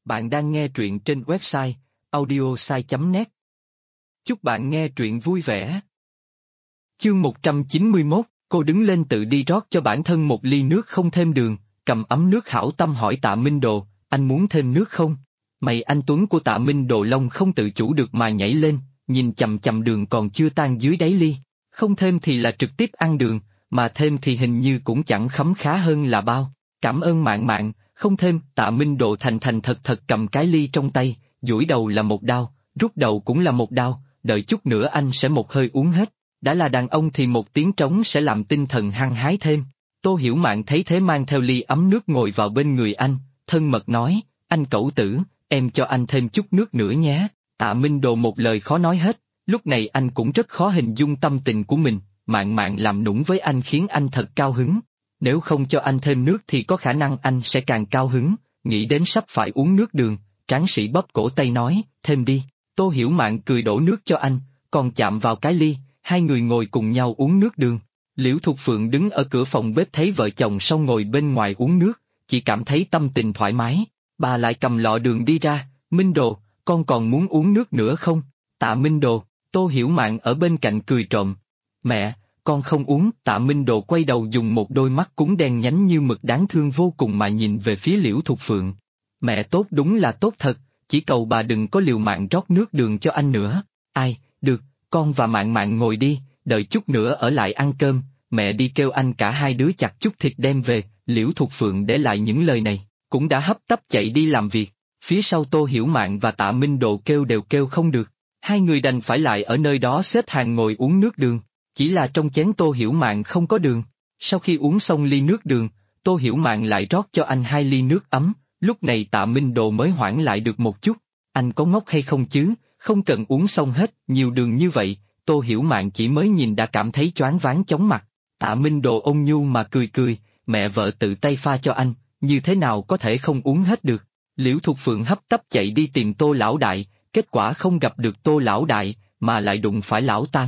Bạn đang nghe truyện trên website audiosai.net. Chúc bạn nghe truyện vui vẻ. Chương 191, cô đứng lên tự đi rót cho bản thân một ly nước không thêm đường, cầm ấm nước hảo tâm hỏi Tạ Minh Đồ, anh muốn thêm nước không? Mày anh Tuấn của Tạ Minh Đồ Long không tự chủ được mà nhảy lên, nhìn chằm chằm đường còn chưa tan dưới đáy ly. Không thêm thì là trực tiếp ăn đường, mà thêm thì hình như cũng chẳng khấm khá hơn là bao. Cảm ơn Mạn Mạn. Không thêm, Tạ Minh Độ thành thành thật thật cầm cái ly trong tay, duỗi đầu là một đao, rút đầu cũng là một đao, đợi chút nữa anh sẽ một hơi uống hết. Đã là đàn ông thì một tiếng trống sẽ làm tinh thần hăng hái thêm. Tô Hiểu Mạn thấy thế mang theo ly ấm nước ngồi vào bên người anh, thân mật nói, anh cẩu tử, em cho anh thêm chút nước nữa nhé. Tạ Minh Đồ một lời khó nói hết, lúc này anh cũng rất khó hình dung tâm tình của mình, Mạn Mạn làm nũng với anh khiến anh thật cao hứng. Nếu không cho anh thêm nước thì có khả năng anh sẽ càng cao hứng, nghĩ đến sắp phải uống nước đường, tráng sĩ bóp cổ tay nói, thêm đi. Tô Hiểu Mạn cười đổ nước cho anh, còn chạm vào cái ly, hai người ngồi cùng nhau uống nước đường. Liễu Thục Phượng đứng ở cửa phòng bếp thấy vợ chồng xong ngồi bên ngoài uống nước, chỉ cảm thấy tâm tình thoải mái, bà lại cầm lọ đường đi ra, Minh Đồ, con còn muốn uống nước nữa không? Tạ Minh Đồ, Tô Hiểu Mạn ở bên cạnh cười trộm, mẹ, con không uống. Tạ Minh Đồ quay đầu dùng một đôi mắt cúng đen nhánh như mực đáng thương vô cùng mà nhìn về phía Liễu Thục Phượng. Mẹ tốt đúng là tốt thật, chỉ cầu bà đừng có liều mạng rót nước đường cho anh nữa. Ai, được, con và Mạn Mạn ngồi đi, đợi chút nữa ở lại ăn cơm, mẹ đi kêu anh cả hai đứa chặt chút thịt đem về. Liễu Thục Phượng để lại những lời này, cũng đã hấp tấp chạy đi làm việc. Phía sau Tô Hiểu Mạn và Tạ Minh Đồ kêu đều kêu không được, hai người đành phải lại ở nơi đó xếp hàng ngồi uống nước đường. Chỉ là trong chén Tô Hiểu Mạn không có đường. Sau khi uống xong ly nước đường, Tô Hiểu Mạn lại rót cho anh hai ly nước ấm, lúc này Tạ Minh Đồ mới hoãn lại được một chút. Anh có ngốc hay không chứ, không cần uống xong hết, nhiều đường như vậy. Tô Hiểu Mạn chỉ mới nhìn đã cảm thấy choáng váng chóng mặt. Tạ Minh Đồ ôn nhu mà cười cười, mẹ vợ tự tay pha cho anh, như thế nào có thể không uống hết được. Liễu Thục Phượng hấp tấp chạy đi tìm Tô Lão Đại, kết quả không gặp được Tô Lão Đại, mà lại đụng phải Lão Tam.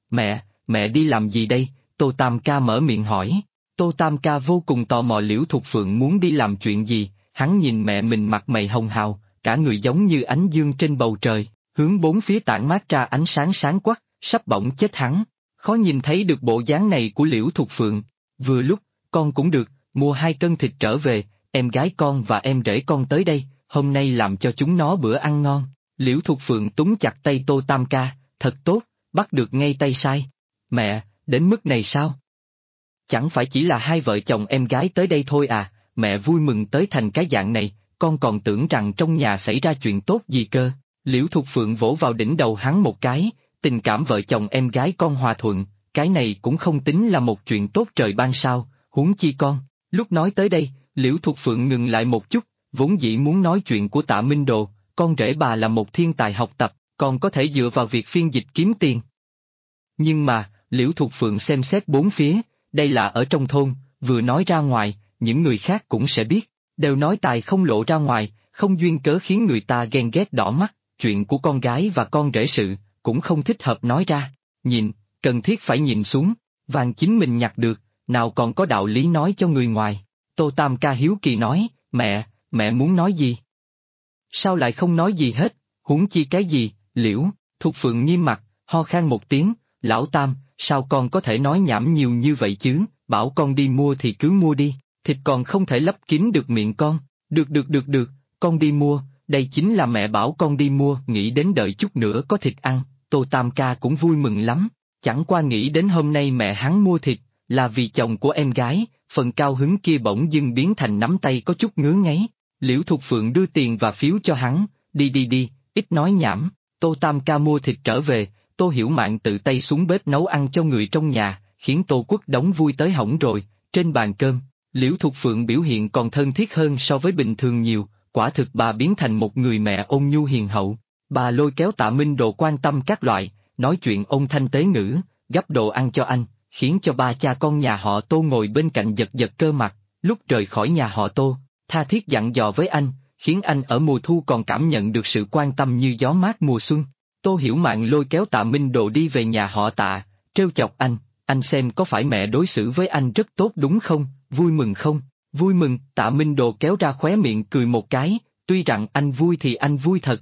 Mẹ đi làm gì đây? Tô Tam Ca mở miệng hỏi. Tô Tam Ca vô cùng tò mò Liễu Thục Phượng muốn đi làm chuyện gì, hắn nhìn mẹ mình mặt mày hồng hào, cả người giống như ánh dương trên bầu trời, hướng bốn phía tản mát ra ánh sáng sáng quắc, sắp bỏng chết hắn. Khó nhìn thấy được bộ dáng này của Liễu Thục Phượng. Vừa lúc, con cũng được, mua 2 cân thịt trở về, em gái con và em rể con tới đây, hôm nay làm cho chúng nó bữa ăn ngon. Liễu Thục Phượng túm chặt tay Tô Tam Ca, thật tốt, bắt được ngay tay sai. Mẹ, đến mức này sao? Chẳng phải chỉ là 2 vợ chồng em gái tới đây thôi à, mẹ vui mừng tới thành cái dạng này, con còn tưởng rằng trong nhà xảy ra chuyện tốt gì cơ. Liễu Thục Phượng vỗ vào đỉnh đầu hắn một cái, tình cảm vợ chồng em gái con hòa thuận, cái này cũng không tính là một chuyện tốt trời ban sao, huống chi con. Lúc nói tới đây, Liễu Thục Phượng ngừng lại một chút, vốn dĩ muốn nói chuyện của Tạ Minh Đồ, con rể bà là một thiên tài học tập, còn có thể dựa vào việc phiên dịch kiếm tiền. Nhưng mà, Liễu Thục Phượng xem xét bốn phía, đây là ở trong thôn, vừa nói ra ngoài, những người khác cũng sẽ biết, đều nói tài không lộ ra ngoài, không duyên cớ khiến người ta ghen ghét đỏ mắt, chuyện của con gái và con rể sự, cũng không thích hợp nói ra, nhìn, cần thiết phải nhìn xuống, vàng chính mình nhặt được, nào còn có đạo lý nói cho người ngoài. Tô Tam Ca hiếu kỳ nói, mẹ muốn nói gì? Sao lại không nói gì hết, huống chi cái gì? Liễu Thục Phượng nghiêm mặt, ho khan một tiếng, lão Tam, sao con có thể nói nhảm nhiều như vậy chứ, bảo con đi mua thì cứ mua đi, thịt còn không thể lấp kín được miệng con, được, con đi mua, đây chính là mẹ bảo con đi mua, nghĩ đến đợi chút nữa có thịt ăn, Tô Tam Ca cũng vui mừng lắm, chẳng qua nghĩ đến hôm nay mẹ hắn mua thịt, là vì chồng của em gái, phần cao hứng kia bỗng dưng biến thành nắm tay có chút ngứa ngáy. Liễu Thục Phượng đưa tiền và phiếu cho hắn, đi, ít nói nhảm. Tô Tam Ca mua thịt trở về, Tô Hiểu Mạn tự tay xuống bếp nấu ăn cho người trong nhà, khiến Tô Quốc đóng vui tới hỏng rồi. Trên bàn cơm, Liễu Thục Phượng biểu hiện còn thân thiết hơn so với bình thường nhiều, quả thực bà biến thành một người mẹ ôn nhu hiền hậu. Bà lôi kéo Tạ Minh Đồ quan tâm các loại, nói chuyện ôn thanh tế ngữ, gắp đồ ăn cho anh, khiến cho ba cha con nhà họ Tô ngồi bên cạnh giật giật cơ mặt. Lúc rời khỏi nhà họ Tô, tha thiết dặn dò với anh, khiến anh ở mùa thu còn cảm nhận được sự quan tâm như gió mát mùa xuân. Tô Hiểu Mạn lôi kéo Tạ Minh Đồ đi về nhà họ Tạ, trêu chọc anh xem có phải mẹ đối xử với anh rất tốt đúng không, vui mừng không? Vui mừng. Tạ Minh Đồ kéo ra khóe miệng cười một cái, Tuy rằng anh vui thì anh vui thật,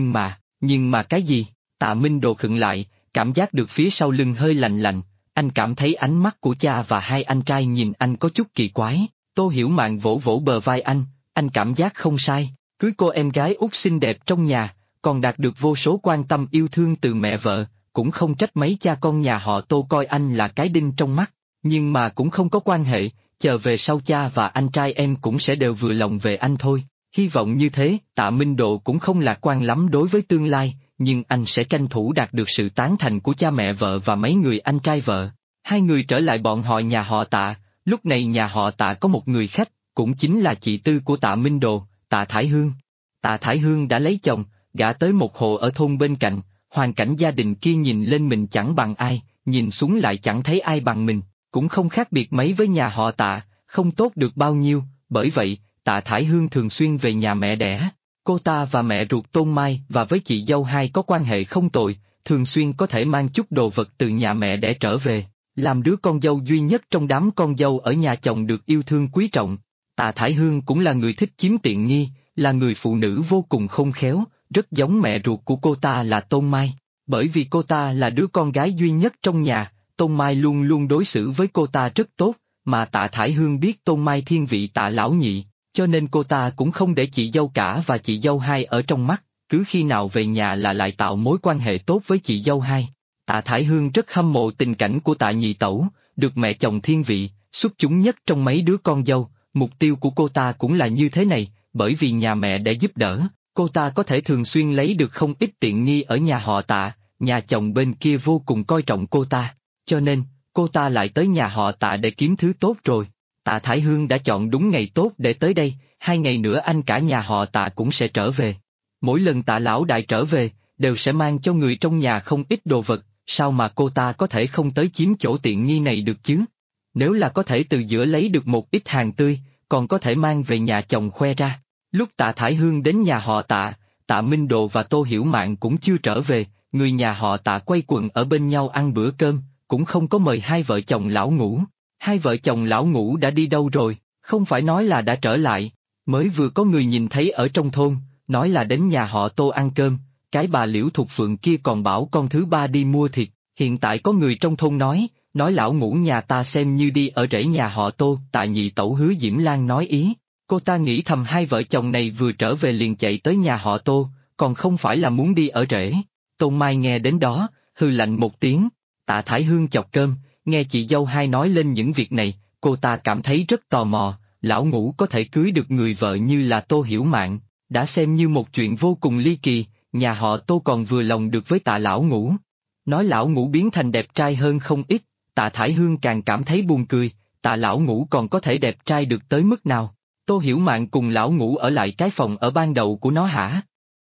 nhưng mà cái gì? Tạ Minh Đồ khựng lại, cảm giác được phía sau lưng hơi lạnh lạnh, anh cảm thấy ánh mắt của cha và hai anh trai nhìn anh có chút kỳ quái. Tô Hiểu Mạn vỗ vỗ bờ vai anh cảm giác không sai, cưới cô em gái út xinh đẹp trong nhà, còn đạt được vô số quan tâm yêu thương từ mẹ vợ, cũng không trách mấy cha con nhà họ Tô coi anh là cái đinh trong mắt, nhưng mà cũng không có quan hệ, chờ về sau cha và anh trai em cũng sẽ đều vừa lòng về anh thôi. Hy vọng như thế. Tạ Minh Độ cũng không lạc quan lắm đối với tương lai, nhưng anh sẽ tranh thủ đạt được sự tán thành của cha mẹ vợ và mấy người anh trai vợ. Hai người trở lại bọn họ nhà họ Tạ, lúc này nhà họ Tạ có một người khách, cũng chính là chị tư của Tạ Minh Đồ, Tạ Thải Hương. Tạ Thải Hương đã lấy chồng, gả tới một hộ ở thôn bên cạnh, hoàn cảnh gia đình kia nhìn lên mình chẳng bằng ai, nhìn xuống lại chẳng thấy ai bằng mình, cũng không khác biệt mấy với nhà họ Tạ, không tốt được bao nhiêu, bởi vậy, Tạ Thải Hương thường xuyên về nhà mẹ đẻ. Cô ta và mẹ ruột Tôn Mai và với chị dâu hai có quan hệ không tồi, thường xuyên có thể mang chút đồ vật từ nhà mẹ đẻ trở về, làm đứa con dâu duy nhất trong đám con dâu ở nhà chồng được yêu thương quý trọng. Tạ Thải Hương cũng là người thích chiếm tiện nghi, là người phụ nữ vô cùng khôn khéo, rất giống mẹ ruột của cô ta là Tôn Mai. Bởi vì cô ta là đứa con gái duy nhất trong nhà, Tôn Mai luôn luôn đối xử với cô ta rất tốt, mà Tạ Thải Hương biết Tôn Mai thiên vị Tạ lão nhị, cho nên cô ta cũng không để chị dâu cả và chị dâu hai ở trong mắt, cứ khi nào về nhà là lại tạo mối quan hệ tốt với chị dâu hai. Tạ Thải Hương rất hâm mộ tình cảnh của Tạ nhị tẩu, được mẹ chồng thiên vị, xuất chúng nhất trong mấy đứa con dâu, mục tiêu của cô ta cũng là như thế này, bởi vì nhà mẹ để giúp đỡ, cô ta có thể thường xuyên lấy được không ít tiện nghi ở nhà họ Tạ, nhà chồng bên kia vô cùng coi trọng cô ta, cho nên, cô ta lại tới nhà họ Tạ để kiếm thứ tốt rồi. Tạ Thải Hương đã chọn đúng ngày tốt để tới đây, 2 ngày nữa anh cả nhà họ Tạ cũng sẽ trở về. Mỗi lần Tạ lão đại trở về, đều sẽ mang cho người trong nhà không ít đồ vật, sao mà cô ta có thể không tới chiếm chỗ tiện nghi này được chứ? Nếu là có thể từ giữa lấy được một ít hàng tươi, còn có thể mang về nhà chồng khoe ra. Lúc Tạ Thải Hương đến nhà họ Tạ, Tạ Minh Đồ và Tô Hiểu Mạn cũng chưa trở về, người nhà họ Tạ quay quần ở bên nhau ăn bữa cơm, cũng không có mời hai vợ chồng lão Ngũ. Hai vợ chồng lão Ngũ đã đi đâu rồi, không phải nói là đã trở lại, mới vừa có người nhìn thấy ở trong thôn, nói là đến nhà họ Tô ăn cơm, cái bà Liễu Thục Phượng kia còn bảo con thứ ba đi mua thịt, hiện tại có người trong thôn nói lão Ngũ nhà ta xem như đi ở rễ nhà họ Tô. Tạ nhị tẩu Hứa Diễm Lan nói ý, cô ta nghĩ thầm hai vợ chồng này vừa trở về liền chạy tới nhà họ Tô, còn không phải là muốn đi ở rễ. Tôn Mai nghe đến đó, hừ lạnh một tiếng. Tạ Thải Hương chọc cơm, nghe chị dâu hai nói lên những việc này, cô ta cảm thấy rất tò mò, lão Ngũ có thể cưới được người vợ như là Tô Hiểu Mạn, đã xem như một chuyện vô cùng ly kỳ, nhà họ Tô còn vừa lòng được với Tạ lão Ngũ. Nói lão Ngũ biến thành đẹp trai hơn không ít, Tạ Thải Hương càng cảm thấy buồn cười, Tạ lão Ngũ còn có thể đẹp trai được tới mức nào? Tô Hiểu Mạn cùng lão Ngũ ở lại cái phòng ở ban đầu của nó hả?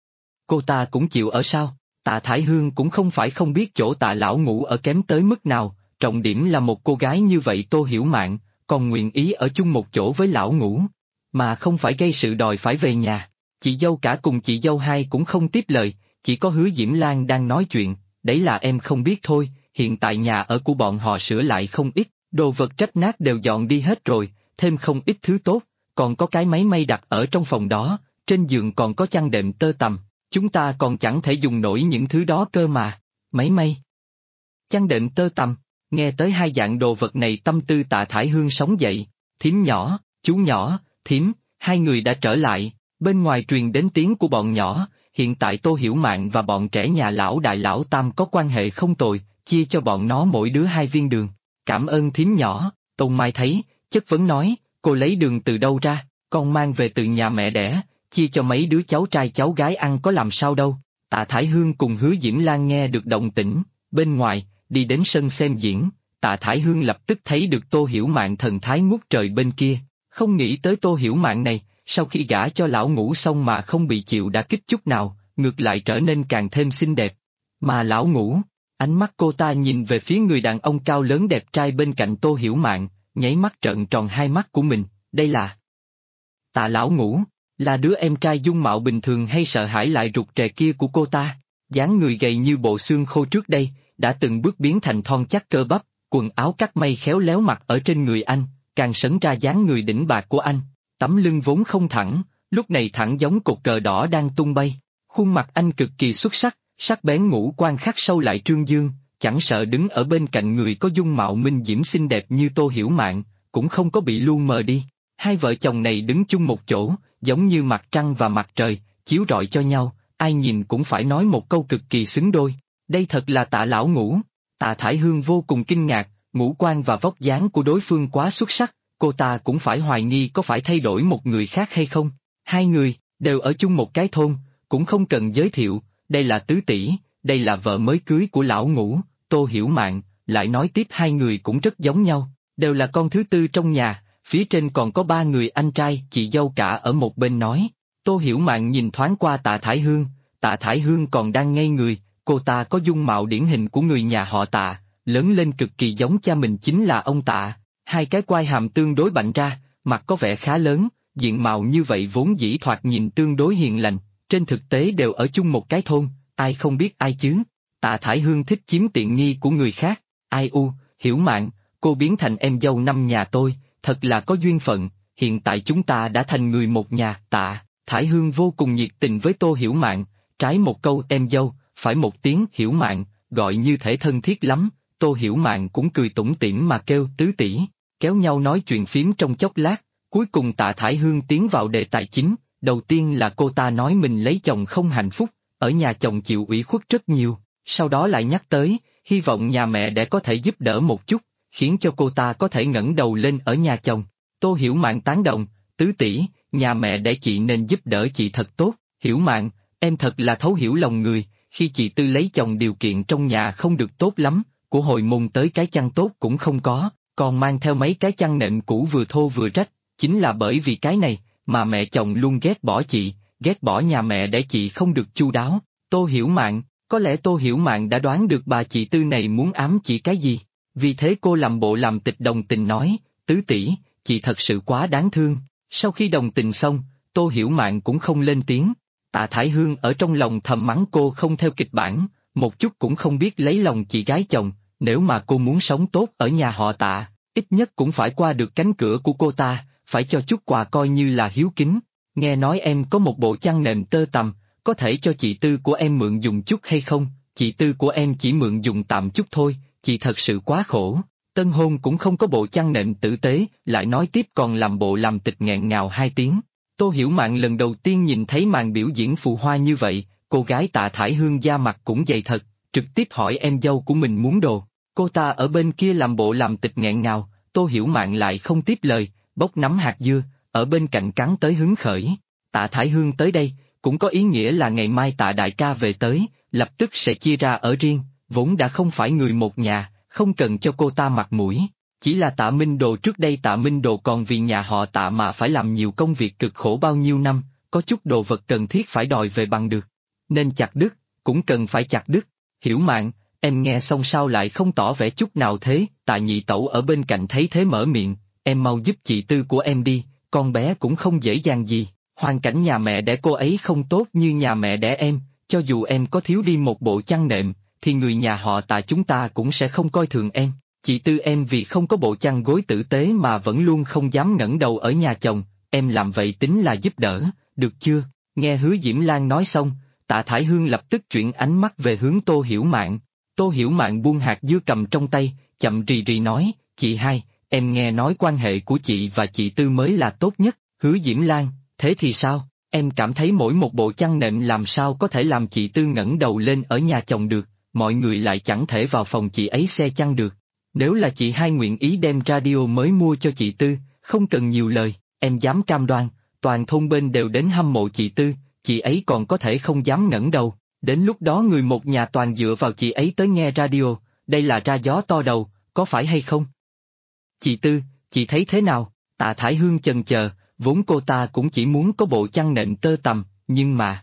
Cô ta cũng chịu ở sao? Tạ Thải Hương cũng không phải không biết chỗ Tạ lão Ngũ ở kém tới mức nào, trọng điểm là một cô gái như vậy Tô Hiểu Mạn, còn nguyện ý ở chung một chỗ với lão Ngũ, mà không phải gây sự đòi phải về nhà. Chị dâu cả cùng chị dâu hai cũng không tiếp lời, chỉ có Hứa Diễm Lan đang nói chuyện, đấy là em không biết thôi, hiện tại nhà ở của bọn họ sửa lại không ít, đồ vật trách nát đều dọn đi hết rồi, thêm không ít thứ tốt, còn có cái máy may đặt ở trong phòng đó, trên giường còn có chăn đệm tơ tằm, chúng ta còn chẳng thể dùng nổi những thứ đó cơ mà. Máy may, chăn đệm tơ tằm, nghe tới hai dạng đồ vật này tâm tư Tạ Thải Hương sống dậy. Thím nhỏ, chú nhỏ, thím, hai người đã trở lại, bên ngoài truyền đến tiếng của bọn nhỏ, hiện tại Tô Hiểu Mạn và bọn trẻ nhà lão đại lão tam có quan hệ không tồi, chia cho bọn nó mỗi đứa 2 viên đường. Cảm ơn thím nhỏ. Tôn Mai thấy, chất vấn nói, cô lấy đường từ đâu ra, con mang về từ nhà mẹ đẻ, chia cho mấy đứa cháu trai cháu gái ăn có làm sao đâu. Tạ Thải Hương cùng Hứa Diễm Lan nghe được động tĩnh, bên ngoài, đi đến sân xem diễn, Tạ Thải Hương lập tức thấy được Tô Hiểu Mạn thần thái ngút trời bên kia, không nghĩ tới Tô Hiểu Mạn này, sau khi gả cho lão Ngũ xong mà không bị chịu đả kích chút nào, ngược lại trở nên càng thêm xinh đẹp. Mà lão Ngũ, ánh mắt cô ta nhìn về phía người đàn ông cao lớn đẹp trai bên cạnh Tô Hiểu Mạn, nháy mắt trợn tròn hai mắt của mình, đây là Tạ lão Ngũ, là đứa em trai dung mạo bình thường hay sợ hãi lại rụt rè kia của cô ta, dáng người gầy như bộ xương khô trước đây, đã từng bước biến thành thon chắc cơ bắp, quần áo cắt may khéo léo mặc ở trên người anh, càng sấn ra dáng người đỉnh bạc của anh, tấm lưng vốn không thẳng, lúc này thẳng giống cột cờ đỏ đang tung bay. Khuôn mặt anh cực kỳ xuất sắc, sắc bén ngũ quan khắc sâu lại trương dương, chẳng sợ đứng ở bên cạnh người có dung mạo minh diễm xinh đẹp như Tô Hiểu Mạn, cũng không có bị lu mờ đi. Hai vợ chồng này đứng chung một chỗ, giống như mặt trăng và mặt trời, chiếu rọi cho nhau, ai nhìn cũng phải nói một câu cực kỳ xứng đôi. Đây thật là Tạ lão Ngũ. Tạ Thải Hương vô cùng kinh ngạc, ngũ quan và vóc dáng của đối phương quá xuất sắc, cô ta cũng phải hoài nghi có phải thay đổi một người khác hay không. Hai người, đều ở chung một cái thôn, cũng không cần giới thiệu, đây là tứ tỷ, đây là vợ mới cưới của lão Ngũ, Tô Hiểu Mạn, lại nói tiếp hai người cũng rất giống nhau, đều là con thứ tư trong nhà, phía trên còn có ba người anh trai, chị dâu cả ở một bên nói. Tô Hiểu Mạn nhìn thoáng qua Tạ Thải Hương còn đang ngây người, cô ta có dung mạo điển hình của người nhà họ Tạ, lớn lên cực kỳ giống cha mình chính là ông Tạ, hai cái quai hàm tương đối bạnh ra, mặt có vẻ khá lớn, diện mạo như vậy vốn dĩ thoạt nhìn tương đối hiền lành, trên thực tế đều ở chung một cái thôn, ai không biết ai chứ. Tạ Thải Hương thích chiếm tiện nghi của người khác, ai u, Hiểu Mạn, cô biến thành em dâu năm nhà tôi, thật là có duyên phận, hiện tại chúng ta đã thành người một nhà. Tạ Thải Hương vô cùng nhiệt tình với Tô Hiểu Mạn, trái một câu em dâu, phải một tiếng Hiểu Mạn, gọi như thể thân thiết lắm. Tô Hiểu Mạn cũng cười tủm tỉm mà kêu tứ tỷ, kéo nhau nói chuyện phím trong chốc lát, cuối cùng Tạ Thải Hương tiến vào đề tài chính, đầu tiên là cô ta nói mình lấy chồng không hạnh phúc, ở nhà chồng chịu ủy khuất rất nhiều, sau đó lại nhắc tới, hy vọng nhà mẹ để có thể giúp đỡ một chút, khiến cho cô ta có thể ngẩng đầu lên ở nhà chồng. Tô Hiểu Mạn tán đồng, tứ tỷ, nhà mẹ để chị nên giúp đỡ chị thật tốt, Hiểu Mạn, em thật là thấu hiểu lòng người, khi chị Tư lấy chồng điều kiện trong nhà không được tốt lắm, của hồi môn tới cái chăn tốt cũng không có, còn mang theo mấy cái chăn nệm cũ vừa thô vừa rách, chính là bởi vì cái này, mà mẹ chồng luôn ghét bỏ chị, ghét bỏ nhà mẹ để chị không được chu đáo. Tô Hiểu Mạn, có lẽ Tô Hiểu Mạn đã đoán được bà chị Tư này muốn ám chỉ cái gì, vì thế cô làm bộ làm tịch đồng tình nói, tứ tỷ, chị thật sự quá đáng thương. Sau khi đồng tình xong, Tô Hiểu Mạn cũng không lên tiếng. Tạ Thải Hương ở trong lòng thầm mắng cô không theo kịch bản, một chút cũng không biết lấy lòng chị gái chồng, nếu mà cô muốn sống tốt ở nhà họ Tạ, ít nhất cũng phải qua được cánh cửa của cô ta, phải cho chút quà coi như là hiếu kính. Nghe nói em có một bộ chăn nệm tơ tằm, có thể cho chị Tư của em mượn dùng chút hay không? Chị Tư của em chỉ mượn dùng tạm chút thôi, chị thật sự quá khổ. Tân hôn cũng không có bộ chăn nệm tử tế, lại nói tiếp còn làm bộ làm tịch nghẹn ngào hai tiếng. Tô Hiểu Mạn lần đầu tiên nhìn thấy màn biểu diễn phù hoa như vậy, cô gái Tạ Thải Hương da mặt cũng dày thật, trực tiếp hỏi em dâu của mình muốn đồ. Cô ta ở bên kia làm bộ làm tịch nghẹn ngào, Tô Hiểu Mạn lại không tiếp lời, bốc nắm hạt dưa, ở bên cạnh cắn tới hứng khởi. Tạ Thải Hương tới đây, cũng có ý nghĩa là ngày mai Tạ đại ca về tới, lập tức sẽ chia ra ở riêng, vốn đã không phải người một nhà, không cần cho cô ta mặt mũi. Chỉ là Tạ Minh Đồ trước đây Tạ Minh Đồ còn vì nhà họ Tạ mà phải làm nhiều công việc cực khổ bao nhiêu năm, có chút đồ vật cần thiết phải đòi về bằng được. Nên chặt đứt, cũng cần phải chặt đứt. Hiểu Mạn, em nghe xong sao lại không tỏ vẻ chút nào thế? Tạ nhị tẩu ở bên cạnh thấy thế mở miệng, em mau giúp chị Tư của em đi, con bé cũng không dễ dàng gì, hoàn cảnh nhà mẹ đẻ cô ấy không tốt như nhà mẹ đẻ em, cho dù em có thiếu đi một bộ chăn nệm, thì người nhà họ Tạ chúng ta cũng sẽ không coi thường em. Chị Tư em vì không có bộ chăn gối tử tế mà vẫn luôn không dám ngẩng đầu ở nhà chồng, em làm vậy tính là giúp đỡ, được chưa? Nghe Hứa Diễm Lan nói xong, Tạ Thải Hương lập tức chuyển ánh mắt về hướng Tô Hiểu Mạn. Tô Hiểu Mạn buông hạt dưa cầm trong tay, chậm rì rì nói, chị hai, em nghe nói quan hệ của chị và chị Tư mới là tốt nhất. Hứa Diễm Lan, thế thì sao? Em cảm thấy mỗi một bộ chăn nệm làm sao có thể làm chị Tư ngẩng đầu lên ở nhà chồng được, mọi người lại chẳng thể vào phòng chị ấy xe chăn được. Nếu là chị hai nguyện ý đem radio mới mua cho chị Tư, không cần nhiều lời, em dám cam đoan, toàn thôn bên đều đến hâm mộ chị Tư, chị ấy còn có thể không dám ngẩng đầu, đến lúc đó người một nhà toàn dựa vào chị ấy tới nghe radio, đây là ra gió to đầu, có phải hay không? Chị Tư, chị thấy thế nào? Tạ Thải Hương chần chờ, vốn cô ta cũng chỉ muốn có bộ chăn nệm tơ tằm, nhưng mà...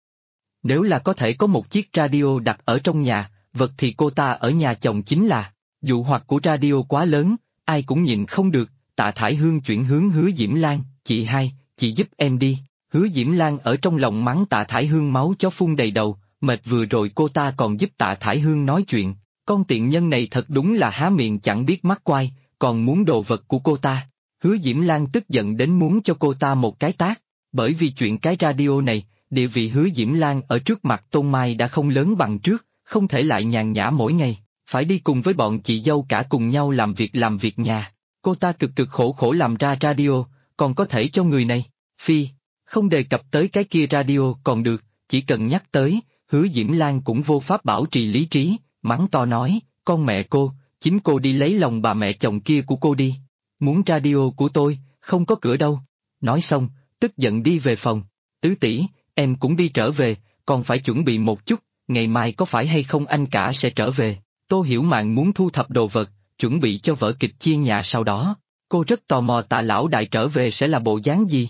Nếu là có thể có một chiếc radio đặt ở trong nhà, vật thì cô ta ở nhà chồng chính là... Dụ hoặc của radio quá lớn, ai cũng nhịn không được. Tạ Thải Hương chuyển hướng Hứa Diễm Lan, chị hai, chị giúp em đi. Hứa Diễm Lan ở trong lòng mắng Tạ Thải Hương máu chó phun đầy đầu, mệt vừa rồi cô ta còn giúp Tạ Thải Hương nói chuyện, con tiện nhân này thật đúng là há miệng chẳng biết mắc quai, còn muốn đồ vật của cô ta. Hứa Diễm Lan tức giận đến muốn cho cô ta một cái tát. Bởi vì chuyện cái radio này, địa vị Hứa Diễm Lan ở trước mặt Tôn Mai đã không lớn bằng trước, không thể lại nhàn nhã mỗi ngày, phải đi cùng với bọn chị dâu cả cùng nhau làm việc nhà. Cô ta cực cực khổ khổ làm ra radio, còn có thể cho người này. Phi, không đề cập tới cái kia radio còn được, chỉ cần nhắc tới, Hứa Diễm Lan cũng vô pháp bảo trì lý trí, mắng to nói, con mẹ cô, chính cô đi lấy lòng bà mẹ chồng kia của cô đi. Muốn radio của tôi, không có cửa đâu. Nói xong, tức giận đi về phòng. Tứ tỷ, em cũng đi trở về, còn phải chuẩn bị một chút, ngày mai có phải hay không anh cả sẽ trở về. Tô Hiểu Mạn muốn thu thập đồ vật, chuẩn bị cho vở kịch chia nhà sau đó. Cô rất tò mò Tạ lão đại trở về sẽ là bộ dáng gì.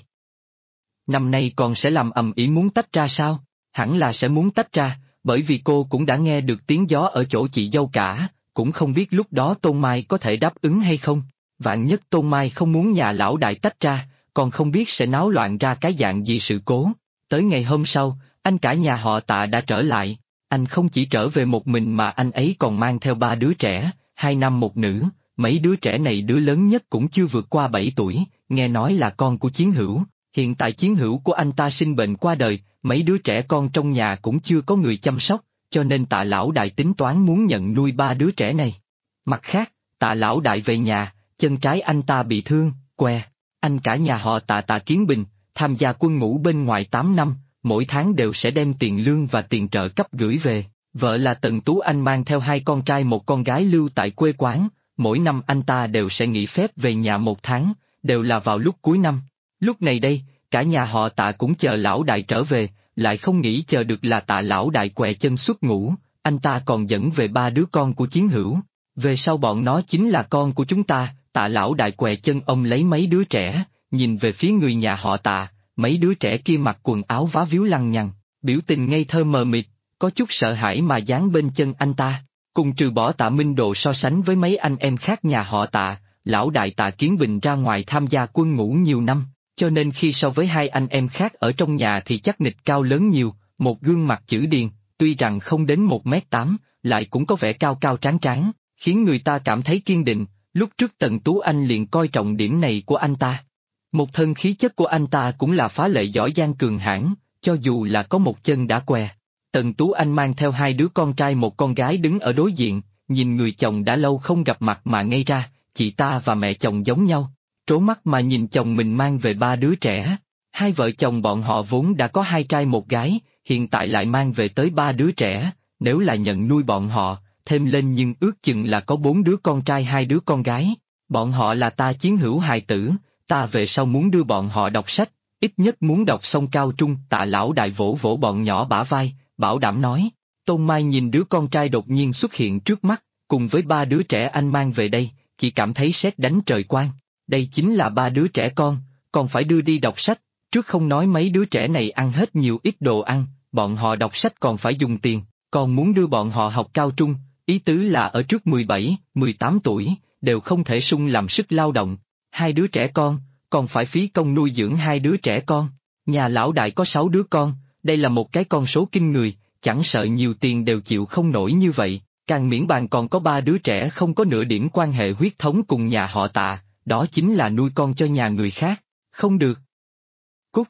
Năm nay còn sẽ làm ầm ĩ muốn tách ra sao? Hẳn là sẽ muốn tách ra, bởi vì cô cũng đã nghe được tiếng gió ở chỗ chị dâu cả, cũng không biết lúc đó Tôn Mai có thể đáp ứng hay không. Vạn nhất Tôn Mai không muốn nhà lão đại tách ra, còn không biết sẽ náo loạn ra cái dạng gì sự cố. Tới ngày hôm sau, anh cả nhà họ Tạ đã trở lại. Anh không chỉ trở về một mình mà anh ấy còn mang theo 3 đứa trẻ, 2 nam 1 nữ, mấy đứa trẻ này đứa lớn nhất cũng chưa vượt qua 7 tuổi, nghe nói là con của Chiến Hữu. Hiện tại Chiến Hữu của anh ta sinh bệnh qua đời, mấy đứa trẻ con trong nhà cũng chưa có người chăm sóc, cho nên Tạ lão đại tính toán muốn nhận nuôi 3 đứa trẻ này. Mặt khác, Tạ lão đại về nhà, chân trái anh ta bị thương, què. Anh cả nhà họ Tạ Kiến Bình, tham gia quân ngũ bên ngoài 8 năm, mỗi tháng đều sẽ đem tiền lương và tiền trợ cấp gửi về. Vợ là Tần Tú Anh mang theo 2 con trai 1 con gái lưu tại quê quán, mỗi năm anh ta đều sẽ nghỉ phép về nhà 1 tháng, đều là vào lúc cuối năm. Lúc này đây, cả nhà họ Tạ cũng chờ lão đại trở về, lại không nghĩ chờ được là Tạ lão đại què chân xuất ngũ, anh ta còn dẫn về 3 đứa con của Chiến Hữu. Về sau bọn nó chính là con của chúng ta. Tạ lão đại què chân ông lấy mấy đứa trẻ, nhìn về phía người nhà họ Tạ, mấy đứa trẻ kia mặc quần áo vá víu lăng nhằng, biểu tình ngây thơ mờ mịt, có chút sợ hãi mà dán bên chân anh ta. Cùng trừ bỏ Tạ Minh Độ so sánh với mấy anh em khác nhà họ Tạ, lão đại Tạ Kiến Bình ra ngoài tham gia quân ngũ nhiều năm, cho nên khi so với 2 anh em khác ở trong nhà thì chắc nịch cao lớn nhiều, một gương mặt chữ điền, tuy rằng không đến 1m8, lại cũng có vẻ cao cao tráng tráng, khiến người ta cảm thấy kiên định. Lúc trước Tần Tú Anh liền coi trọng điểm này của anh ta. Một thân khí chất của anh ta cũng là phá lệ giỏi giang cường hãn, cho dù là có một chân đã què. Tần Tú Anh mang theo 2 đứa con trai 1 con gái đứng ở đối diện, nhìn người chồng đã lâu không gặp mặt mà ngây ra, chị ta và mẹ chồng giống nhau, trố mắt mà nhìn chồng mình mang về 3 đứa trẻ. 2 vợ chồng bọn họ vốn đã có 2 trai 1 gái, hiện tại lại mang về tới 3 đứa trẻ, nếu là nhận nuôi bọn họ, thêm lên nhưng ước chừng là có 4 đứa con trai 2 đứa con gái. Bọn họ là ta Chiến Hữu hài tử, ta về sau muốn đưa bọn họ đọc sách, ít nhất muốn đọc xong cao trung. Tạ lão đại vỗ vỗ bọn nhỏ bả vai, bảo đảm nói. Tôn Mai nhìn đứa con trai đột nhiên xuất hiện trước mắt, cùng với 3 đứa trẻ anh mang về đây, chỉ cảm thấy sét đánh trời quang. Đây chính là 3 đứa trẻ con, còn phải đưa đi đọc sách, trước không nói mấy đứa trẻ này ăn hết nhiều ít đồ ăn, bọn họ đọc sách còn phải dùng tiền, còn muốn đưa bọn họ học cao trung. Ý tứ là ở trước 17, 18 tuổi, đều không thể sung làm sức lao động. 2 đứa trẻ con, còn phải phí công nuôi dưỡng 2 đứa trẻ con. Nhà lão đại có 6 đứa con, đây là một cái con số kinh người, chẳng sợ nhiều tiền đều chịu không nổi như vậy. Càng miễn bàn còn có 3 đứa trẻ không có nửa điểm quan hệ huyết thống cùng nhà họ Tạ, đó chính là nuôi con cho nhà người khác. Không được. Cút.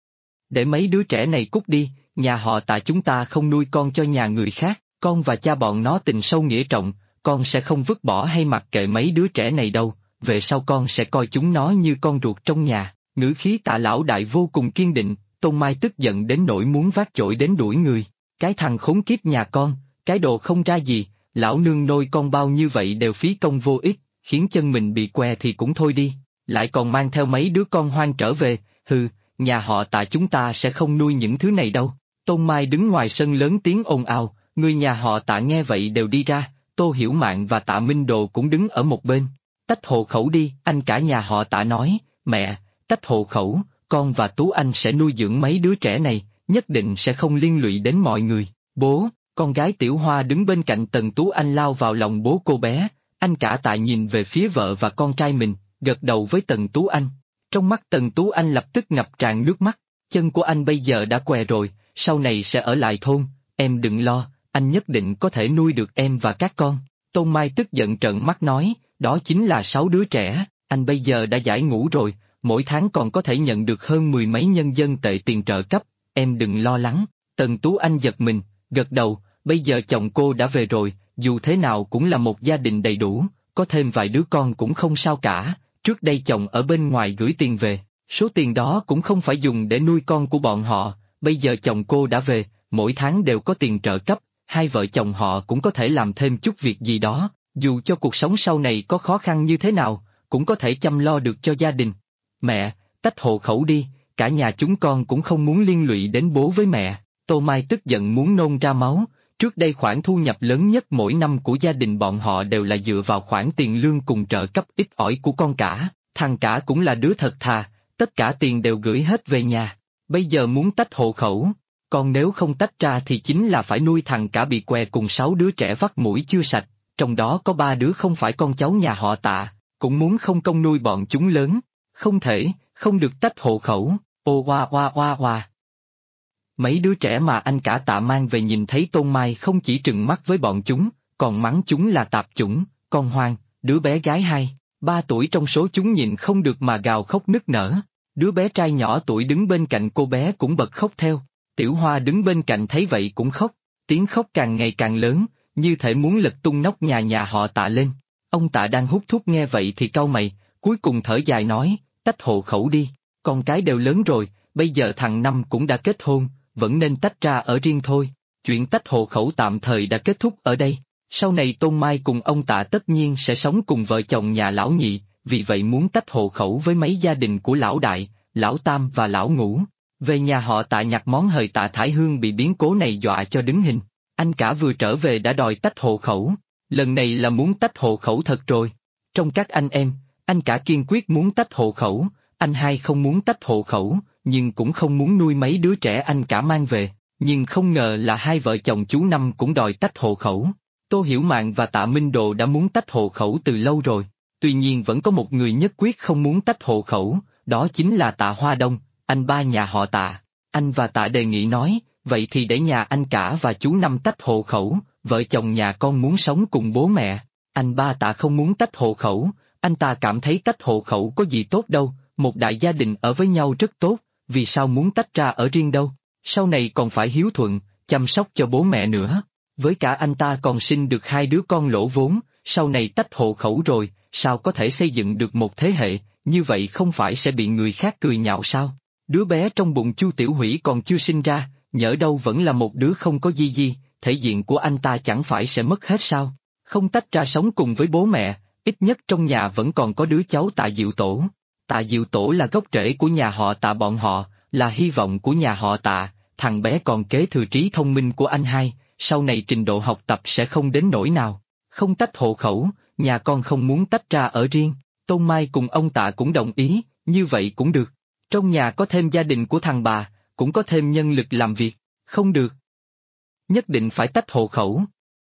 Để mấy đứa trẻ này cút đi, nhà họ Tạ chúng ta không nuôi con cho nhà người khác. Con và cha bọn nó tình sâu nghĩa trọng, con sẽ không vứt bỏ hay mặc kệ mấy đứa trẻ này đâu, về sau con sẽ coi chúng nó như con ruột trong nhà. Ngữ khí Tạ lão đại vô cùng kiên định. Tôn Mai tức giận đến nỗi muốn vác chổi đến đuổi người. Cái thằng khốn kiếp nhà con, cái đồ không ra gì, lão nương nuôi con bao như vậy đều phí công vô ích, khiến chân mình bị què thì cũng thôi đi, lại còn mang theo mấy đứa con hoang trở về, hừ, nhà họ Tạ chúng ta sẽ không nuôi những thứ này đâu. Tôn Mai đứng ngoài sân lớn tiếng ồn ào. Người nhà họ Tạ nghe vậy đều đi ra, Tô Hiểu Mạn và Tạ Minh Đồ cũng đứng ở một bên. Tách hộ khẩu đi, anh cả nhà họ Tạ nói, mẹ, tách hộ khẩu, con và Tú Anh sẽ nuôi dưỡng mấy đứa trẻ này, nhất định sẽ không liên lụy đến mọi người. Bố, con gái Tiểu Hoa đứng bên cạnh Tần Tú Anh lao vào lòng bố cô bé, anh cả Tạ nhìn về phía vợ và con trai mình, gật đầu với Tần Tú Anh. Trong mắt Tần Tú Anh lập tức ngập tràn nước mắt, chân của anh bây giờ đã què rồi, sau này sẽ ở lại thôn, em đừng lo. Anh nhất định có thể nuôi được em và các con. Tôn Mai tức giận trợn mắt nói, đó chính là 6 đứa trẻ, anh bây giờ đã giải ngũ rồi, mỗi tháng còn có thể nhận được hơn 10 mấy nhân dân tệ tiền trợ cấp, em đừng lo lắng. Tần Tú Anh giật mình, gật đầu, bây giờ chồng cô đã về rồi, dù thế nào cũng là một gia đình đầy đủ, có thêm vài đứa con cũng không sao cả, trước đây chồng ở bên ngoài gửi tiền về, số tiền đó cũng không phải dùng để nuôi con của bọn họ, bây giờ chồng cô đã về, mỗi tháng đều có tiền trợ cấp, hai vợ chồng họ cũng có thể làm thêm chút việc gì đó, dù cho cuộc sống sau này có khó khăn như thế nào, cũng có thể chăm lo được cho gia đình. Mẹ, tách hộ khẩu đi, cả nhà chúng con cũng không muốn liên lụy đến bố với mẹ. Tô Mai tức giận muốn nôn ra máu, trước đây khoản thu nhập lớn nhất mỗi năm của gia đình bọn họ đều là dựa vào khoản tiền lương cùng trợ cấp ít ỏi của con cả, thằng cả cũng là đứa thật thà, tất cả tiền đều gửi hết về nhà, bây giờ muốn tách hộ khẩu, còn nếu không tách ra thì chính là phải nuôi thằng cả bị què cùng 6 đứa trẻ vắt mũi chưa sạch, trong đó có 3 đứa không phải con cháu nhà họ Tạ, cũng muốn không công nuôi bọn chúng lớn, không thể, không được tách hộ khẩu, ô oa oa oa oa. Mấy đứa trẻ mà anh cả Tạ mang về nhìn thấy Tôn Mai không chỉ trừng mắt với bọn chúng, còn mắng chúng là tạp chủng, con hoang, đứa bé gái 2, 3 tuổi trong số chúng nhịn không được mà gào khóc nức nở. Đứa bé trai nhỏ tuổi đứng bên cạnh cô bé cũng bật khóc theo, Tiểu Hoa đứng bên cạnh thấy vậy cũng khóc, tiếng khóc càng ngày càng lớn, như thể muốn lật tung nóc nhà họ Tạ lên. Ông Tạ đang hút thuốc nghe vậy thì cau mày, cuối cùng thở dài nói, tách hộ khẩu đi, con cái đều lớn rồi, bây giờ thằng Năm cũng đã kết hôn, vẫn nên tách ra ở riêng thôi, chuyện tách hộ khẩu tạm thời đã kết thúc ở đây, sau này Tôn Mai cùng ông Tạ tất nhiên sẽ sống cùng vợ chồng nhà lão Nhị, vì vậy muốn tách hộ khẩu với mấy gia đình của lão Đại, lão Tam và lão Ngũ. Về nhà họ Tạ nhặt món hời Tạ Thải Hương bị biến cố này dọa cho đứng hình, anh cả vừa trở về đã đòi tách hộ khẩu, lần này là muốn tách hộ khẩu thật rồi. Trong các anh em, anh cả kiên quyết muốn tách hộ khẩu, anh hai không muốn tách hộ khẩu, nhưng cũng không muốn nuôi mấy đứa trẻ anh cả mang về, nhưng không ngờ là hai vợ chồng chú Năm cũng đòi tách hộ khẩu. Tô Hiểu Mạn và Tạ Minh Đồ đã muốn tách hộ khẩu từ lâu rồi, tuy nhiên vẫn có một người nhất quyết không muốn tách hộ khẩu, đó chính là Tạ Hoa Đông, anh ba nhà họ Tạ. Anh và Tạ đề nghị nói, vậy thì để nhà anh cả và chú Năm tách hộ khẩu, vợ chồng nhà con muốn sống cùng bố mẹ. Anh ba Tạ không muốn tách hộ khẩu, anh ta cảm thấy tách hộ khẩu có gì tốt đâu, một đại gia đình ở với nhau rất tốt, vì sao muốn tách ra ở riêng đâu, sau này còn phải hiếu thuận, chăm sóc cho bố mẹ nữa. Với cả anh ta còn sinh được 2 đứa con lỗ vốn, sau này tách hộ khẩu rồi, sao có thể xây dựng được một thế hệ, như vậy không phải sẽ bị người khác cười nhạo sao? Đứa bé trong bụng Chu Tiểu Hủy còn chưa sinh ra, nhỡ đâu vẫn là một đứa không có di, thể diện của anh ta chẳng phải sẽ mất hết sao? Không tách ra sống cùng với bố mẹ, ít nhất trong nhà vẫn còn có đứa cháu Tạ Diệu Tổ. Tạ Diệu Tổ là gốc rễ của nhà họ Tạ bọn họ, là hy vọng của nhà họ Tạ, thằng bé còn kế thừa trí thông minh của anh hai, sau này trình độ học tập sẽ không đến nỗi nào. Không tách hộ khẩu, nhà con không muốn tách ra ở riêng, Tôn Mai cùng ông Tạ cũng đồng ý, như vậy cũng được. Trong nhà có thêm gia đình của thằng bà, cũng có thêm nhân lực làm việc, không được. Nhất định phải tách hộ khẩu.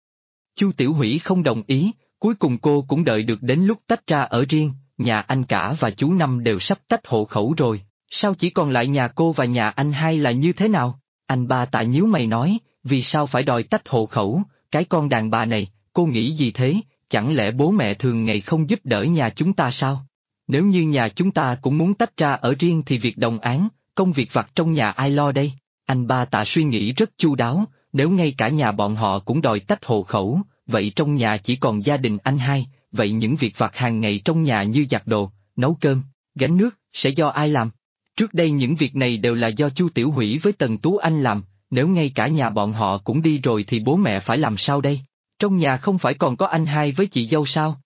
Chu Tiểu Hủy không đồng ý, cuối cùng cô cũng đợi được đến lúc tách ra ở riêng, nhà anh cả và chú Năm đều sắp tách hộ khẩu rồi, sao chỉ còn lại nhà cô và nhà anh hai là như thế nào? Anh ba Tạ nhíu mày nói, vì sao phải đòi tách hộ khẩu, cái con đàn bà này, cô nghĩ gì thế, chẳng lẽ bố mẹ thường ngày không giúp đỡ nhà chúng ta sao? Nếu như nhà chúng ta cũng muốn tách ra ở riêng thì việc đồng áng, công việc vặt trong nhà ai lo đây? Anh ba Tạ suy nghĩ rất chu đáo, nếu ngay cả nhà bọn họ cũng đòi tách hộ khẩu, vậy trong nhà chỉ còn gia đình anh hai, vậy những việc vặt hàng ngày trong nhà như giặt đồ, nấu cơm, gánh nước, sẽ do ai làm? Trước đây những việc này đều là do Chu Tiểu Hủy với Tần Tú Anh làm, nếu ngay cả nhà bọn họ cũng đi rồi thì bố mẹ phải làm sao đây? Trong nhà không phải còn có anh hai với chị dâu sao?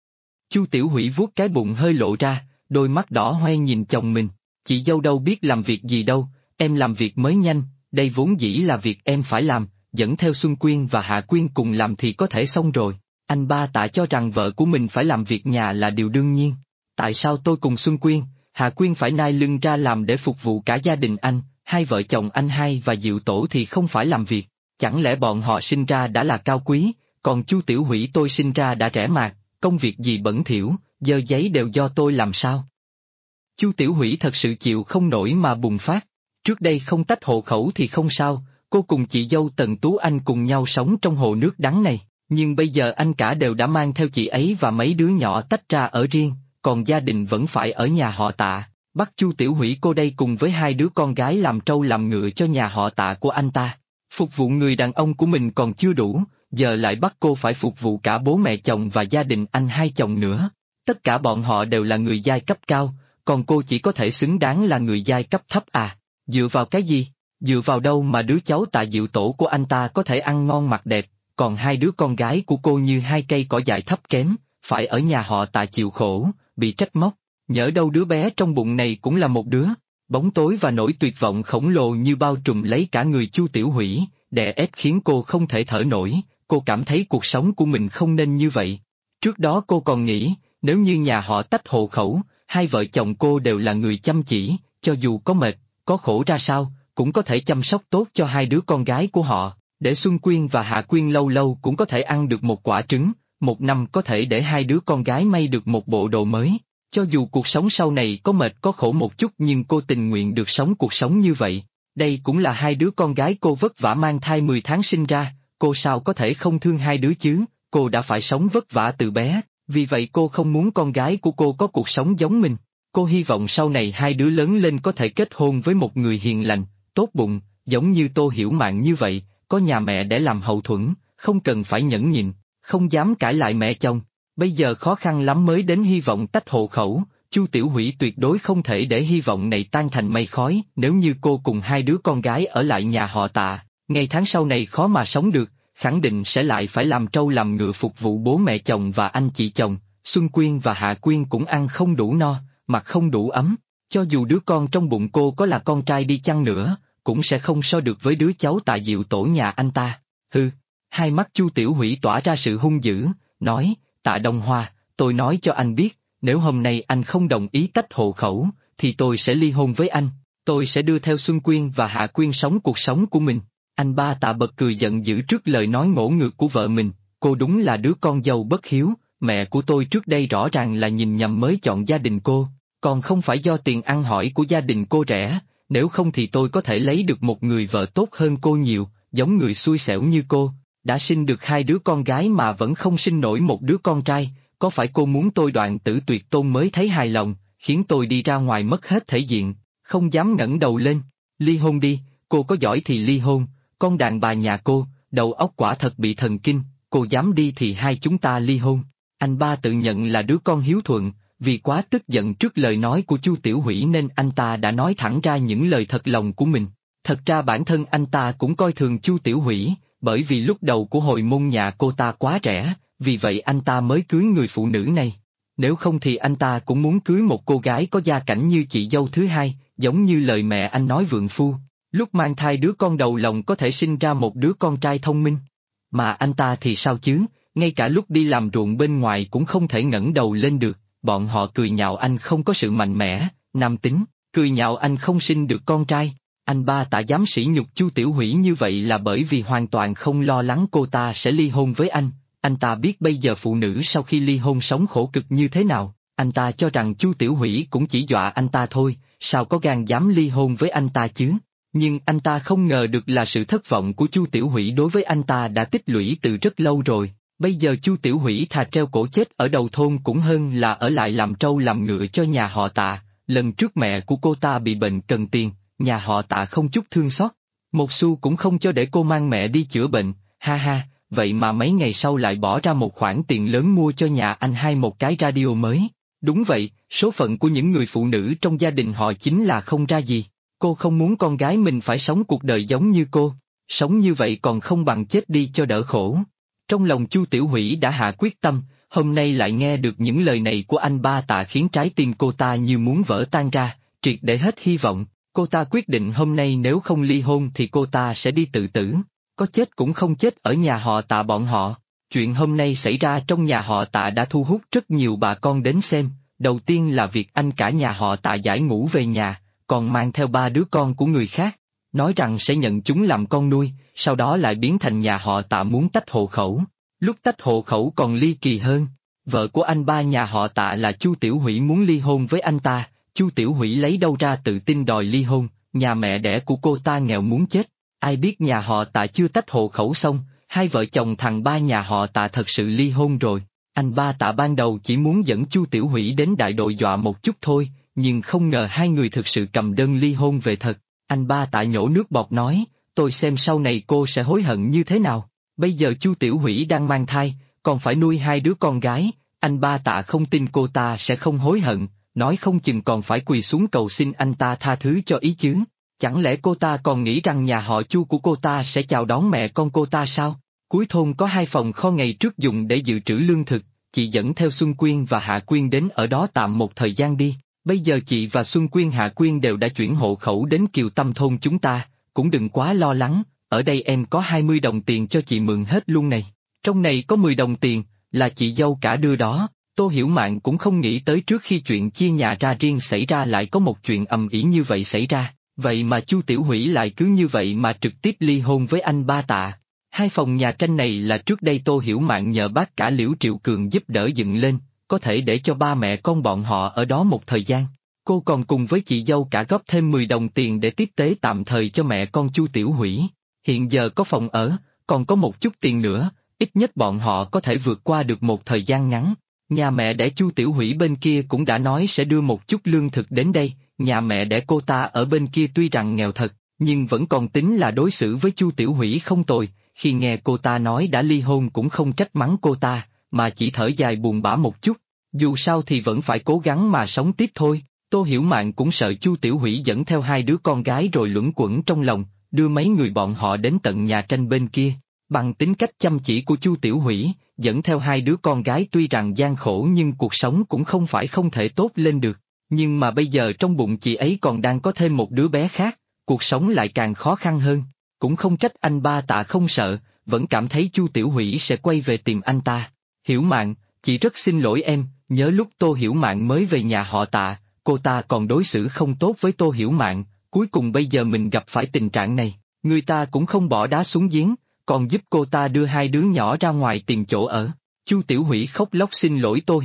Chu Tiểu Hủy vuốt cái bụng hơi lộ ra, đôi mắt đỏ hoe nhìn chồng mình, chị dâu đâu biết làm việc gì đâu, em làm việc mới nhanh, đây vốn dĩ là việc em phải làm, dẫn theo Xuân Quyên và Hạ Quyên cùng làm thì có thể xong rồi. Anh ba Tạ cho rằng vợ của mình phải làm việc nhà là điều đương nhiên. Tại sao tôi cùng Xuân Quyên, Hạ Quyên phải nai lưng ra làm để phục vụ cả gia đình anh, hai vợ chồng anh hai và Diệu Tổ thì không phải làm việc, chẳng lẽ bọn họ sinh ra đã là cao quý, còn Chu Tiểu Hủy tôi sinh ra đã rẻ mạt, công việc gì bẩn thỉu, dơ giấy đều do tôi làm sao? Chu Tiểu Hủy thật sự chịu không nổi mà bùng phát, trước đây không tách hộ khẩu thì không sao, cô cùng chị dâu Tần Tú Anh cùng nhau sống trong hồ nước đắng này, nhưng bây giờ anh cả đều đã mang theo chị ấy và mấy đứa nhỏ tách ra ở riêng, còn gia đình vẫn phải ở nhà họ Tạ, bắt Chu Tiểu Hủy cô đây cùng với hai đứa con gái làm trâu làm ngựa cho nhà họ Tạ của anh ta. Phục vụ người đàn ông của mình còn chưa đủ, giờ lại bắt cô phải phục vụ cả bố mẹ chồng và gia đình anh hai chồng nữa. Tất cả bọn họ đều là người giai cấp cao, còn cô chỉ có thể xứng đáng là người giai cấp thấp à? Dựa vào cái gì? Dựa vào đâu mà đứa cháu Tạ Diệu Tổ của anh ta có thể ăn ngon mặc đẹp, còn hai đứa con gái của cô như hai cây cỏ dại thấp kém, phải ở nhà họ Tạ chịu khổ, bị trách móc. Nhỡ đâu đứa bé trong bụng này cũng là một đứa. Bóng tối và nỗi tuyệt vọng khổng lồ như bao trùm lấy cả người Chu Tiểu Hủy, đè ép khiến cô không thể thở nổi. Cô cảm thấy cuộc sống của mình không nên như vậy. Trước đó cô còn nghĩ, nếu như nhà họ tách hộ khẩu, hai vợ chồng cô đều là người chăm chỉ, cho dù có mệt, có khổ ra sao, cũng có thể chăm sóc tốt cho hai đứa con gái của họ, để Xuân Quyên và Hạ Quyên lâu lâu cũng có thể ăn được một quả trứng, một năm có thể để hai đứa con gái may được một bộ đồ mới. Cho dù cuộc sống sau này có mệt có khổ một chút nhưng cô tình nguyện được sống cuộc sống như vậy. Đây cũng là hai đứa con gái cô vất vả mang thai 10 tháng sinh ra, cô sao có thể không thương hai đứa chứ, cô đã phải sống vất vả từ bé, vì vậy cô không muốn con gái của cô có cuộc sống giống mình. Cô hy vọng sau này hai đứa lớn lên có thể kết hôn với một người hiền lành, tốt bụng, giống như Tô Hiểu Mạn như vậy, có nhà mẹ để làm hậu thuẫn, không cần phải nhẫn nhịn, không dám cãi lại mẹ chồng. Bây giờ khó khăn lắm mới đến hy vọng tách hộ khẩu, Chu Tiểu Hủy tuyệt đối không thể để hy vọng này tan thành mây khói. Nếu như cô cùng hai đứa con gái ở lại nhà họ Tạ, ngày tháng sau này khó mà sống được, khẳng định sẽ lại phải làm trâu làm ngựa phục vụ bố mẹ chồng và anh chị chồng. Xuân Quyên và Hạ Quyên cũng ăn không đủ no, mặc không đủ ấm, cho dù đứa con trong bụng cô có là con trai đi chăng nữa, cũng sẽ không so được với đứa cháu Tạ Diệu Tổ nhà anh ta. Hừ, hai mắt Chu Tiểu Hủy tỏa ra sự hung dữ, nói, Tạ Đông Hoa, tôi nói cho anh biết, nếu hôm nay anh không đồng ý tách hộ khẩu, thì tôi sẽ ly hôn với anh, tôi sẽ đưa theo Xuân Quyên và Hạ Quyên sống cuộc sống của mình. Anh ba Tạ bật cười giận dữ trước lời nói ngỗ ngược của vợ mình, cô đúng là đứa con dâu bất hiếu, mẹ của tôi trước đây rõ ràng là nhìn nhầm mới chọn gia đình cô, còn không phải do tiền ăn hỏi của gia đình cô rẻ, nếu không thì tôi có thể lấy được một người vợ tốt hơn cô nhiều, giống người xui xẻo như cô. Đã sinh được hai đứa con gái mà vẫn không sinh nổi một đứa con trai, có phải cô muốn tôi đoạn tử tuyệt tôn mới thấy hài lòng, khiến tôi đi ra ngoài mất hết thể diện, không dám ngẩng đầu lên? Ly hôn đi, cô có giỏi thì ly hôn, con đàn bà nhà cô, đầu óc quả thật bị thần kinh, cô dám đi thì hai chúng ta ly hôn. Anh ba tự nhận là đứa con hiếu thuận, vì quá tức giận trước lời nói của Chu Tiểu Hủy nên anh ta đã nói thẳng ra những lời thật lòng của mình. Thật ra bản thân anh ta cũng coi thường Chu Tiểu Hủy, bởi vì lúc đầu của hồi môn nhà cô ta quá rẻ, vì vậy anh ta mới cưới người phụ nữ này. Nếu không thì anh ta cũng muốn cưới một cô gái có gia cảnh như chị dâu thứ hai, giống như lời mẹ anh nói vượng phu. Lúc mang thai đứa con đầu lòng có thể sinh ra một đứa con trai thông minh. Mà anh ta thì sao chứ, ngay cả lúc đi làm ruộng bên ngoài cũng không thể ngẩng đầu lên được, bọn họ cười nhạo anh không có sự mạnh mẽ, nam tính, cười nhạo anh không sinh được con trai. Anh ba Tạ dám sỉ nhục Chu Tiểu Hủy như vậy là bởi vì hoàn toàn không lo lắng cô ta sẽ ly hôn với anh ta biết bây giờ phụ nữ sau khi ly hôn sống khổ cực như thế nào, anh ta cho rằng Chu Tiểu Hủy cũng chỉ dọa anh ta thôi, sao có gan dám ly hôn với anh ta chứ? Nhưng anh ta không ngờ được là sự thất vọng của Chu Tiểu Hủy đối với anh ta đã tích lũy từ rất lâu rồi, bây giờ Chu Tiểu Hủy thà treo cổ chết ở đầu thôn cũng hơn là ở lại làm trâu làm ngựa cho nhà họ Tạ. Lần trước mẹ của cô ta bị bệnh cần tiền, nhà họ Tạ không chút thương xót, một xu cũng không cho để cô mang mẹ đi chữa bệnh, ha ha, vậy mà mấy ngày sau lại bỏ ra một khoản tiền lớn mua cho nhà anh hai một cái radio mới. Đúng vậy, số phận của những người phụ nữ trong gia đình họ chính là không ra gì. Cô không muốn con gái mình phải sống cuộc đời giống như cô, sống như vậy còn không bằng chết đi cho đỡ khổ. Trong lòng Chu Tiểu Hủy đã hạ quyết tâm, hôm nay lại nghe được những lời này của anh ba Tạ khiến trái tim cô ta như muốn vỡ tan ra, triệt để hết hy vọng. Cô ta quyết định hôm nay nếu không ly hôn thì cô ta sẽ đi tự tử, có chết cũng không chết ở nhà họ Tạ bọn họ. Chuyện hôm nay xảy ra trong nhà họ Tạ đã thu hút rất nhiều bà con đến xem, đầu tiên là việc anh cả nhà họ Tạ giải ngũ về nhà, còn mang theo 3 đứa con của người khác, nói rằng sẽ nhận chúng làm con nuôi, sau đó lại biến thành nhà họ Tạ muốn tách hộ khẩu. Lúc tách hộ khẩu còn ly kỳ hơn, vợ của anh ba nhà họ Tạ là Chu Tiểu Hủy muốn ly hôn với anh ta. Chu Tiểu Hủy lấy đâu ra tự tin đòi ly hôn, nhà mẹ đẻ của cô ta nghèo muốn chết, ai biết nhà họ Tạ chưa tách hộ khẩu xong, hai vợ chồng thằng ba nhà họ Tạ thật sự ly hôn rồi. Anh ba Tạ ban đầu chỉ muốn dẫn Chu Tiểu Hủy đến đại đội dọa một chút thôi, nhưng không ngờ hai người thực sự cầm đơn ly hôn về thật. Anh ba Tạ nhổ nước bọt nói, tôi xem sau này cô sẽ hối hận như thế nào. Bây giờ Chu Tiểu Hủy đang mang thai, còn phải nuôi hai đứa con gái, anh ba Tạ không tin cô ta sẽ không hối hận, nói không chừng còn phải quỳ xuống cầu xin anh ta tha thứ cho ý chứ. Chẳng lẽ cô ta còn nghĩ rằng nhà họ Chu của cô ta sẽ chào đón mẹ con cô ta sao? Cuối thôn có 2 phòng kho ngày trước dùng để dự trữ lương thực, chị dẫn theo Xuân Quyên và Hạ Quyên đến ở đó tạm một thời gian đi. Bây giờ chị và Xuân Quyên Hạ Quyên đều đã chuyển hộ khẩu đến Kiều Tâm thôn chúng ta, cũng đừng quá lo lắng, ở đây em có 20 đồng tiền cho chị mượn hết luôn này. Trong này có 10 đồng tiền, là chị dâu cả đưa đó. Tô Hiểu Mạn cũng không nghĩ tới trước khi chuyện chia nhà ra riêng xảy ra lại có một chuyện ầm ĩ như vậy xảy ra, vậy mà Chu Tiểu Hủy lại cứ như vậy mà trực tiếp ly hôn với anh ba Tạ. 2 phòng nhà tranh này là trước đây Tô Hiểu Mạn nhờ bác cả Liễu Triệu Cường giúp đỡ dựng lên, có thể để cho ba mẹ con bọn họ ở đó một thời gian. Cô còn cùng với chị dâu cả góp thêm 10 đồng tiền để tiếp tế tạm thời cho mẹ con Chu Tiểu Hủy. Hiện giờ có phòng ở, còn có một chút tiền nữa, ít nhất bọn họ có thể vượt qua được một thời gian ngắn. Nhà mẹ đẻ Chu Tiểu Hủy bên kia cũng đã nói sẽ đưa một chút lương thực đến đây, nhà mẹ đẻ cô ta ở bên kia tuy rằng nghèo thật, nhưng vẫn còn tính là đối xử với Chu Tiểu Hủy không tồi, khi nghe cô ta nói đã ly hôn cũng không trách mắng cô ta, mà chỉ thở dài buồn bã một chút, dù sao thì vẫn phải cố gắng mà sống tiếp thôi. Tô Hiểu Mạn cũng sợ Chu Tiểu Hủy dẫn theo 2 đứa con gái rồi luẩn quẩn trong lòng, đưa mấy người bọn họ đến tận nhà tranh bên kia. Bằng tính cách chăm chỉ của Chu Tiểu Hủy, dẫn theo 2 đứa con gái tuy rằng gian khổ nhưng cuộc sống cũng không phải không thể tốt lên được. Nhưng mà bây giờ trong bụng chị ấy còn đang có thêm một đứa bé khác, cuộc sống lại càng khó khăn hơn. Cũng không trách anh ba Tạ không sợ, vẫn cảm thấy Chu Tiểu Hủy sẽ quay về tìm anh ta. Hiểu Mạn, chị rất xin lỗi em, nhớ lúc Tô Hiểu Mạn mới về nhà họ Tạ, cô ta còn đối xử không tốt với Tô Hiểu Mạn, cuối cùng bây giờ mình gặp phải tình trạng này, người ta cũng không bỏ đá xuống giếng, còn giúp cô ta đưa 2 đứa nhỏ ra ngoài tìm chỗ ở. Chu Tiểu Hủy khóc lóc xin lỗi Tô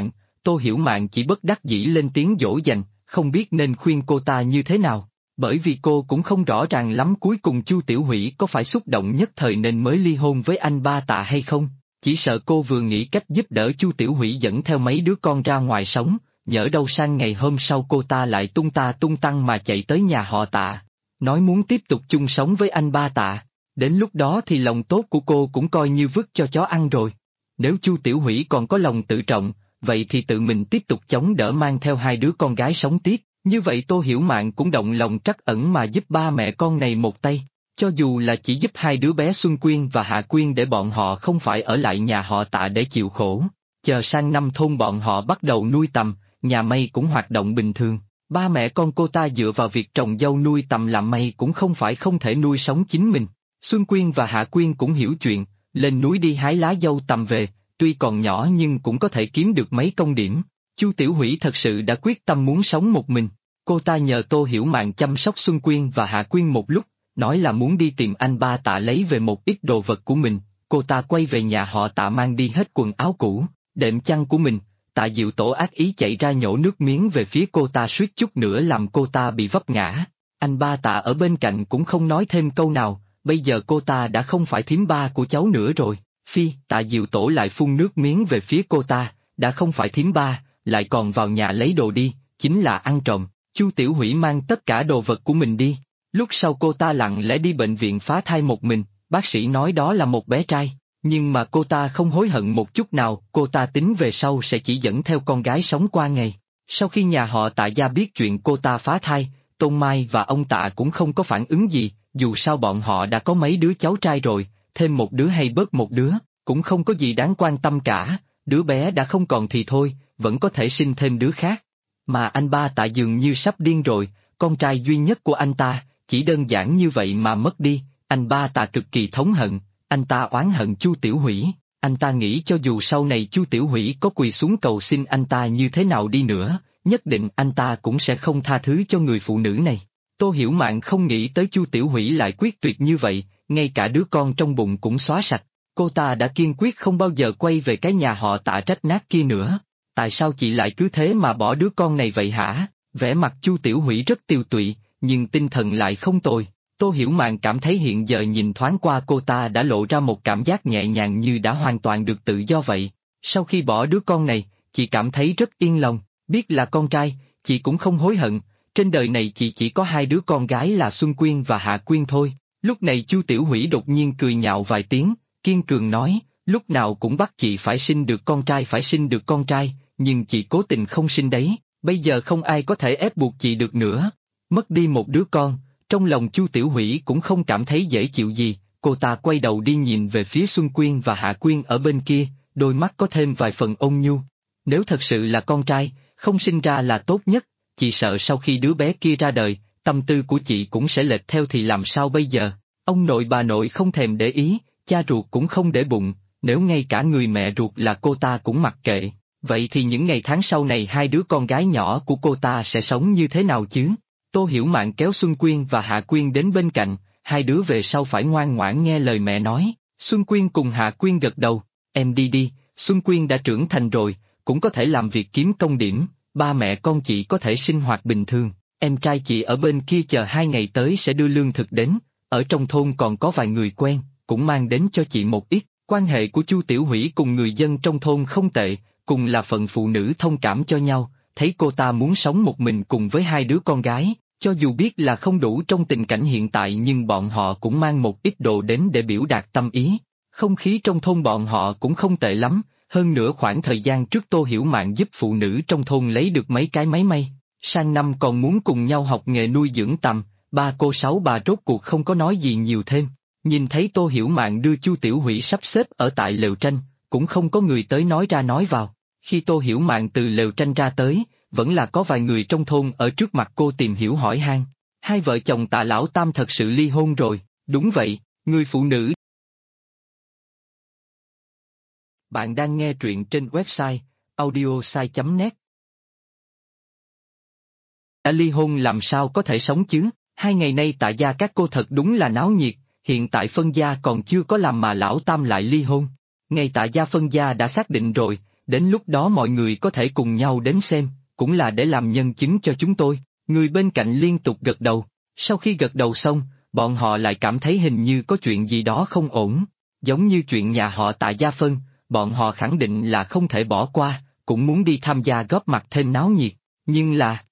Hiểu Mạn chỉ bất đắc dĩ lên tiếng dỗ dành, không biết nên khuyên cô ta như thế nào, bởi vì cô cũng không rõ ràng lắm cuối cùng Chu Tiểu Hủy có phải xúc động nhất thời nên mới ly hôn với anh ba Tạ hay không, chỉ sợ cô vừa nghĩ cách giúp đỡ Chu Tiểu Hủy dẫn theo mấy đứa con ra ngoài sống, nhỡ đâu sang ngày hôm sau cô ta lại tung ta tung tăng mà chạy tới nhà họ Tạ, nói muốn tiếp tục chung sống với anh ba Tạ. Đến lúc đó thì lòng tốt của cô cũng coi như vứt cho chó ăn rồi. Nếu Chu Tiểu Hủy còn có lòng tự trọng, vậy thì tự mình tiếp tục chống đỡ mang theo 2 đứa con gái sống tiếp, như vậy Tô Hiểu Mạn cũng động lòng trắc ẩn mà giúp ba mẹ con này một tay, cho dù là chỉ giúp 2 đứa bé Xuân Quyên và Hạ Quyên để bọn họ không phải ở lại nhà họ Tạ để chịu khổ. Chờ sang năm thôn bọn họ bắt đầu nuôi tầm, nhà may cũng hoạt động bình thường. Ba mẹ con cô ta dựa vào việc trồng dâu nuôi tầm làm may cũng không phải không thể nuôi sống chính mình. Xuân Quyên và Hạ Quyên cũng hiểu chuyện, lên núi đi hái lá dâu tầm về, tuy còn nhỏ nhưng cũng có thể kiếm được mấy công điểm. Chu Tiểu Hủy thật sự đã quyết tâm muốn sống một mình. Cô ta nhờ Tô Hiểu Mạn chăm sóc Xuân Quyên và Hạ Quyên một lúc, nói là muốn đi tìm anh ba Tạ lấy về một ít đồ vật của mình. Cô ta quay về nhà họ Tạ mang đi hết quần áo cũ, đệm chăn của mình. Tạ Diệu Tổ ác ý chạy ra nhổ nước miếng về phía cô ta suýt chút nữa làm cô ta bị vấp ngã. Anh ba Tạ ở bên cạnh cũng không nói thêm câu nào, bây giờ cô ta đã không phải thím ba của cháu nữa rồi. Phi, Tạ Diệu Tổ lại phun nước miếng về phía cô ta, đã không phải thím ba, lại còn vào nhà lấy đồ đi, chính là ăn trộm. Chu Tiểu Hủy mang tất cả đồ vật của mình đi. Lúc sau cô ta lặng lẽ đi bệnh viện phá thai một mình, bác sĩ nói đó là một bé trai. Nhưng mà cô ta không hối hận một chút nào, cô ta tính về sau sẽ chỉ dẫn theo con gái sống qua ngày. Sau khi nhà họ Tạ gia biết chuyện cô ta phá thai, Tôn Mai và ông Tạ cũng không có phản ứng gì, dù sao bọn họ đã có mấy đứa cháu trai rồi, thêm một đứa hay bớt một đứa, cũng không có gì đáng quan tâm cả, đứa bé đã không còn thì thôi, vẫn có thể sinh thêm đứa khác. Mà anh ba Tạ dường như sắp điên rồi, con trai duy nhất của anh ta, chỉ đơn giản như vậy mà mất đi, anh ba Tạ cực kỳ thống hận. Anh ta oán hận Chu Tiểu Hủy, anh ta nghĩ cho dù sau này Chu Tiểu Hủy có quỳ xuống cầu xin anh ta như thế nào đi nữa, nhất định anh ta cũng sẽ không tha thứ cho người phụ nữ này. Tô Hiểu Mạn không nghĩ tới Chu Tiểu Hủy lại quyết tuyệt như vậy, ngay cả đứa con trong bụng cũng xóa sạch, cô ta đã kiên quyết không bao giờ quay về cái nhà họ Tạ rách nát kia nữa. Tại sao chị lại cứ thế mà bỏ đứa con này vậy hả? Vẻ mặt Chu Tiểu Hủy rất tiêu tụy, nhưng tinh thần lại không tồi. Tô Hiểu Mạn cảm thấy hiện giờ nhìn thoáng qua cô ta đã lộ ra một cảm giác nhẹ nhàng như đã hoàn toàn được tự do vậy. Sau khi bỏ đứa con này, chị cảm thấy rất yên lòng, biết là con trai, Chị cũng không hối hận, trên đời này chị chỉ có hai đứa con gái là Xuân Quyên và Hạ Quyên thôi. Lúc này Chu Tiểu Hủy đột nhiên cười nhạo vài tiếng, kiên cường nói, lúc nào cũng bắt chị phải sinh được con trai phải sinh được con trai, nhưng chị cố tình không sinh đấy, bây giờ không ai có thể ép buộc chị được nữa. Mất đi một đứa con, trong lòng Chu Tiểu Hủy cũng không cảm thấy dễ chịu gì, cô ta quay đầu đi nhìn về phía Xuân Quyên và Hạ Quyên ở bên kia, đôi mắt có thêm vài phần ôn nhu. Nếu thật sự là con trai, không sinh ra là tốt nhất, chị sợ sau khi đứa bé kia ra đời, tâm tư của chị cũng sẽ lệch theo thì làm sao bây giờ? Ông nội bà nội không thèm để ý, cha ruột cũng không để bụng, nếu ngay cả người mẹ ruột là cô ta cũng mặc kệ, vậy thì những ngày tháng sau này hai đứa con gái nhỏ của cô ta sẽ sống như thế nào chứ? Tô Hiểu Mạn kéo Xuân Quyên và Hạ Quyên đến bên cạnh, hai đứa về sau phải ngoan ngoãn nghe lời mẹ nói. Xuân Quyên cùng Hạ Quyên gật đầu, em đi đi, Xuân Quyên đã trưởng thành rồi, cũng có thể làm việc kiếm công điểm, ba mẹ con chị có thể sinh hoạt bình thường, em trai chị ở bên kia chờ 2 ngày tới sẽ đưa lương thực đến, ở trong thôn còn có vài người quen, cũng mang đến cho chị một ít. Quan hệ của Chu Tiểu Hủy cùng người dân trong thôn không tệ, cùng là phận phụ nữ thông cảm cho nhau, thấy cô ta muốn sống một mình cùng với hai đứa con gái, cho dù biết là không đủ trong tình cảnh hiện tại nhưng bọn họ cũng mang một ít đồ đến để biểu đạt tâm ý. Không khí trong thôn bọn họ cũng không tệ lắm, hơn nữa khoảng thời gian trước Tô Hiểu Mạn giúp phụ nữ trong thôn lấy được mấy cái máy may, sang năm còn muốn cùng nhau học nghề nuôi dưỡng tầm, ba cô sáu bà rốt cuộc không có nói gì nhiều thêm. Nhìn thấy Tô Hiểu Mạn đưa Chu Tiểu Hủy sắp xếp ở tại lều tranh, cũng không có người tới nói ra nói vào. Khi Tô Hiểu Mạn từ lều tranh ra tới, vẫn là có vài người trong thôn ở trước mặt cô tìm hiểu hỏi han. Hai vợ chồng Tạ Lão Tam thật sự ly hôn rồi, đúng vậy, người phụ nữ. Bạn đang nghe truyện trên website audiosai.net. Đã ly hôn làm sao có thể sống chứ, 2 ngày nay Tạ gia các cô thật đúng là náo nhiệt. Hiện tại phân gia còn chưa có làm mà Lão Tam lại ly hôn. Ngày Tạ gia phân gia đã xác định rồi, đến lúc đó mọi người có thể cùng nhau đến xem, cũng là để làm nhân chứng cho chúng tôi. Người bên cạnh liên tục gật đầu. Sau khi gật đầu xong, bọn họ lại cảm thấy hình như có chuyện gì đó không ổn. Giống như chuyện nhà họ Tạ gia phân, bọn họ khẳng định là không thể bỏ qua, cũng muốn đi tham gia góp mặt thêm náo nhiệt. Nhưng là...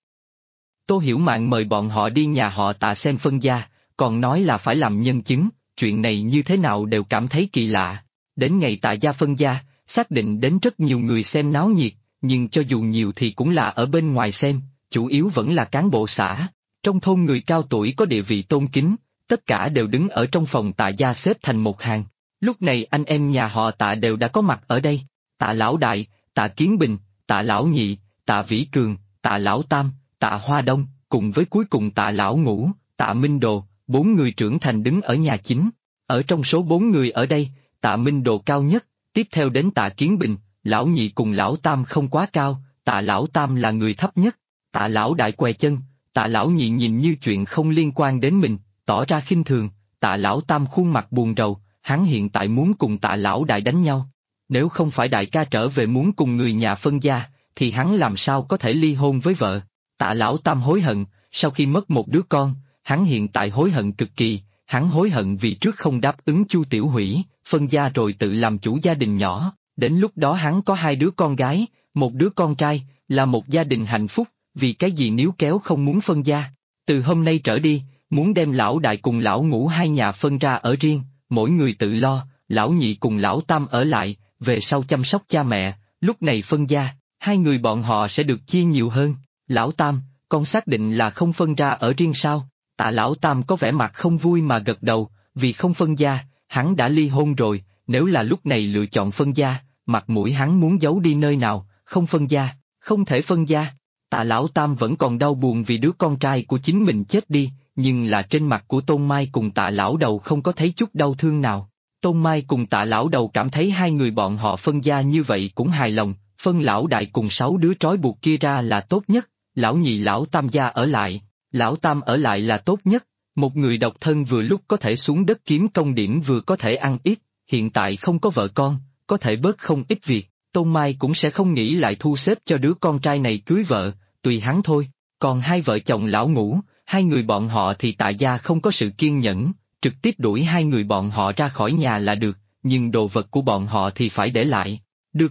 Tô Hiểu Mạn mời bọn họ đi nhà họ Tạ xem phân gia, còn nói là phải làm nhân chứng, chuyện này như thế nào đều cảm thấy kỳ lạ. Đến ngày Tạ gia phân gia, xác định đến rất nhiều người xem náo nhiệt, nhưng cho dù nhiều thì cũng là ở bên ngoài xem, chủ yếu vẫn là cán bộ xã. Trong thôn người cao tuổi có địa vị tôn kính, tất cả đều đứng ở trong phòng Tạ gia xếp thành một hàng. Lúc này anh em nhà họ Tạ đều đã có mặt ở đây. Tạ Lão Đại, Tạ Kiến Bình, Tạ Lão Nhị, Tạ Vĩ Cường, Tạ Lão Tam, Tạ Hoa Đông, cùng với cuối cùng Tạ Lão Ngũ, Tạ Minh Đồ, 4 người trưởng thành đứng ở nhà chính. Ở trong số 4 người ở đây, Tạ Minh Đồ cao nhất, tiếp theo đến Tạ Kiến Bình, Lão Nhị cùng Lão Tam không quá cao, Tạ Lão Tam là người thấp nhất. Tạ Lão Đại què chân, Tạ Lão Nhị nhìn như chuyện không liên quan đến mình, tỏ ra khinh thường, Tạ Lão Tam khuôn mặt buồn rầu, hắn hiện tại muốn cùng Tạ Lão Đại đánh nhau. Nếu không phải đại ca trở về muốn cùng người nhà phân gia, thì hắn làm sao có thể ly hôn với vợ. Tạ Lão Tam hối hận, sau khi mất một đứa con, hắn hiện tại hối hận cực kỳ, hắn hối hận vì trước không đáp ứng Chu Tiểu Hủy, phân gia rồi tự làm chủ gia đình nhỏ, đến lúc đó hắn có 2 đứa con gái, một đứa con trai, là một gia đình hạnh phúc, vì cái gì níu kéo không muốn phân gia. Từ hôm nay trở đi, muốn đem Lão Đại cùng Lão Ngũ hai nhà phân ra ở riêng, mỗi người tự lo, Lão Nhị cùng Lão Tam ở lại, về sau chăm sóc cha mẹ, lúc này phân gia, 2 người bọn họ sẽ được chia nhiều hơn. Lão Tam, con xác định là không phân ra ở riêng sao? Tạ Lão Tam có vẻ mặt không vui mà gật đầu, vì không phân gia, hắn đã ly hôn rồi, nếu là lúc này lựa chọn phân gia, mặt mũi hắn muốn giấu đi nơi nào, không phân gia, không thể phân gia. Tạ Lão Tam vẫn còn đau buồn vì đứa con trai của chính mình chết đi, nhưng là trên mặt của Tôn Mai cùng Tạ Lão Đầu không có thấy chút đau thương nào. Tôn Mai cùng Tạ Lão Đầu cảm thấy 2 người bọn họ phân gia như vậy cũng hài lòng, phân Lão Đại cùng 6 đứa trói buộc kia ra là tốt nhất, Lão Nhị Lão Tam gia ở lại, Lão Tam ở lại là tốt nhất, một người độc thân vừa lúc có thể xuống đất kiếm công điểm vừa có thể ăn ít, hiện tại không có vợ con, có thể bớt không ít việc, Tôn Mai cũng sẽ không nghĩ lại thu xếp cho đứa con trai này cưới vợ, tùy hắn thôi, còn 2 vợ chồng Lão Ngũ, 2 người bọn họ thì Tạ gia không có sự kiên nhẫn, trực tiếp đuổi 2 người bọn họ ra khỏi nhà là được, nhưng đồ vật của bọn họ thì phải để lại. Được rồi,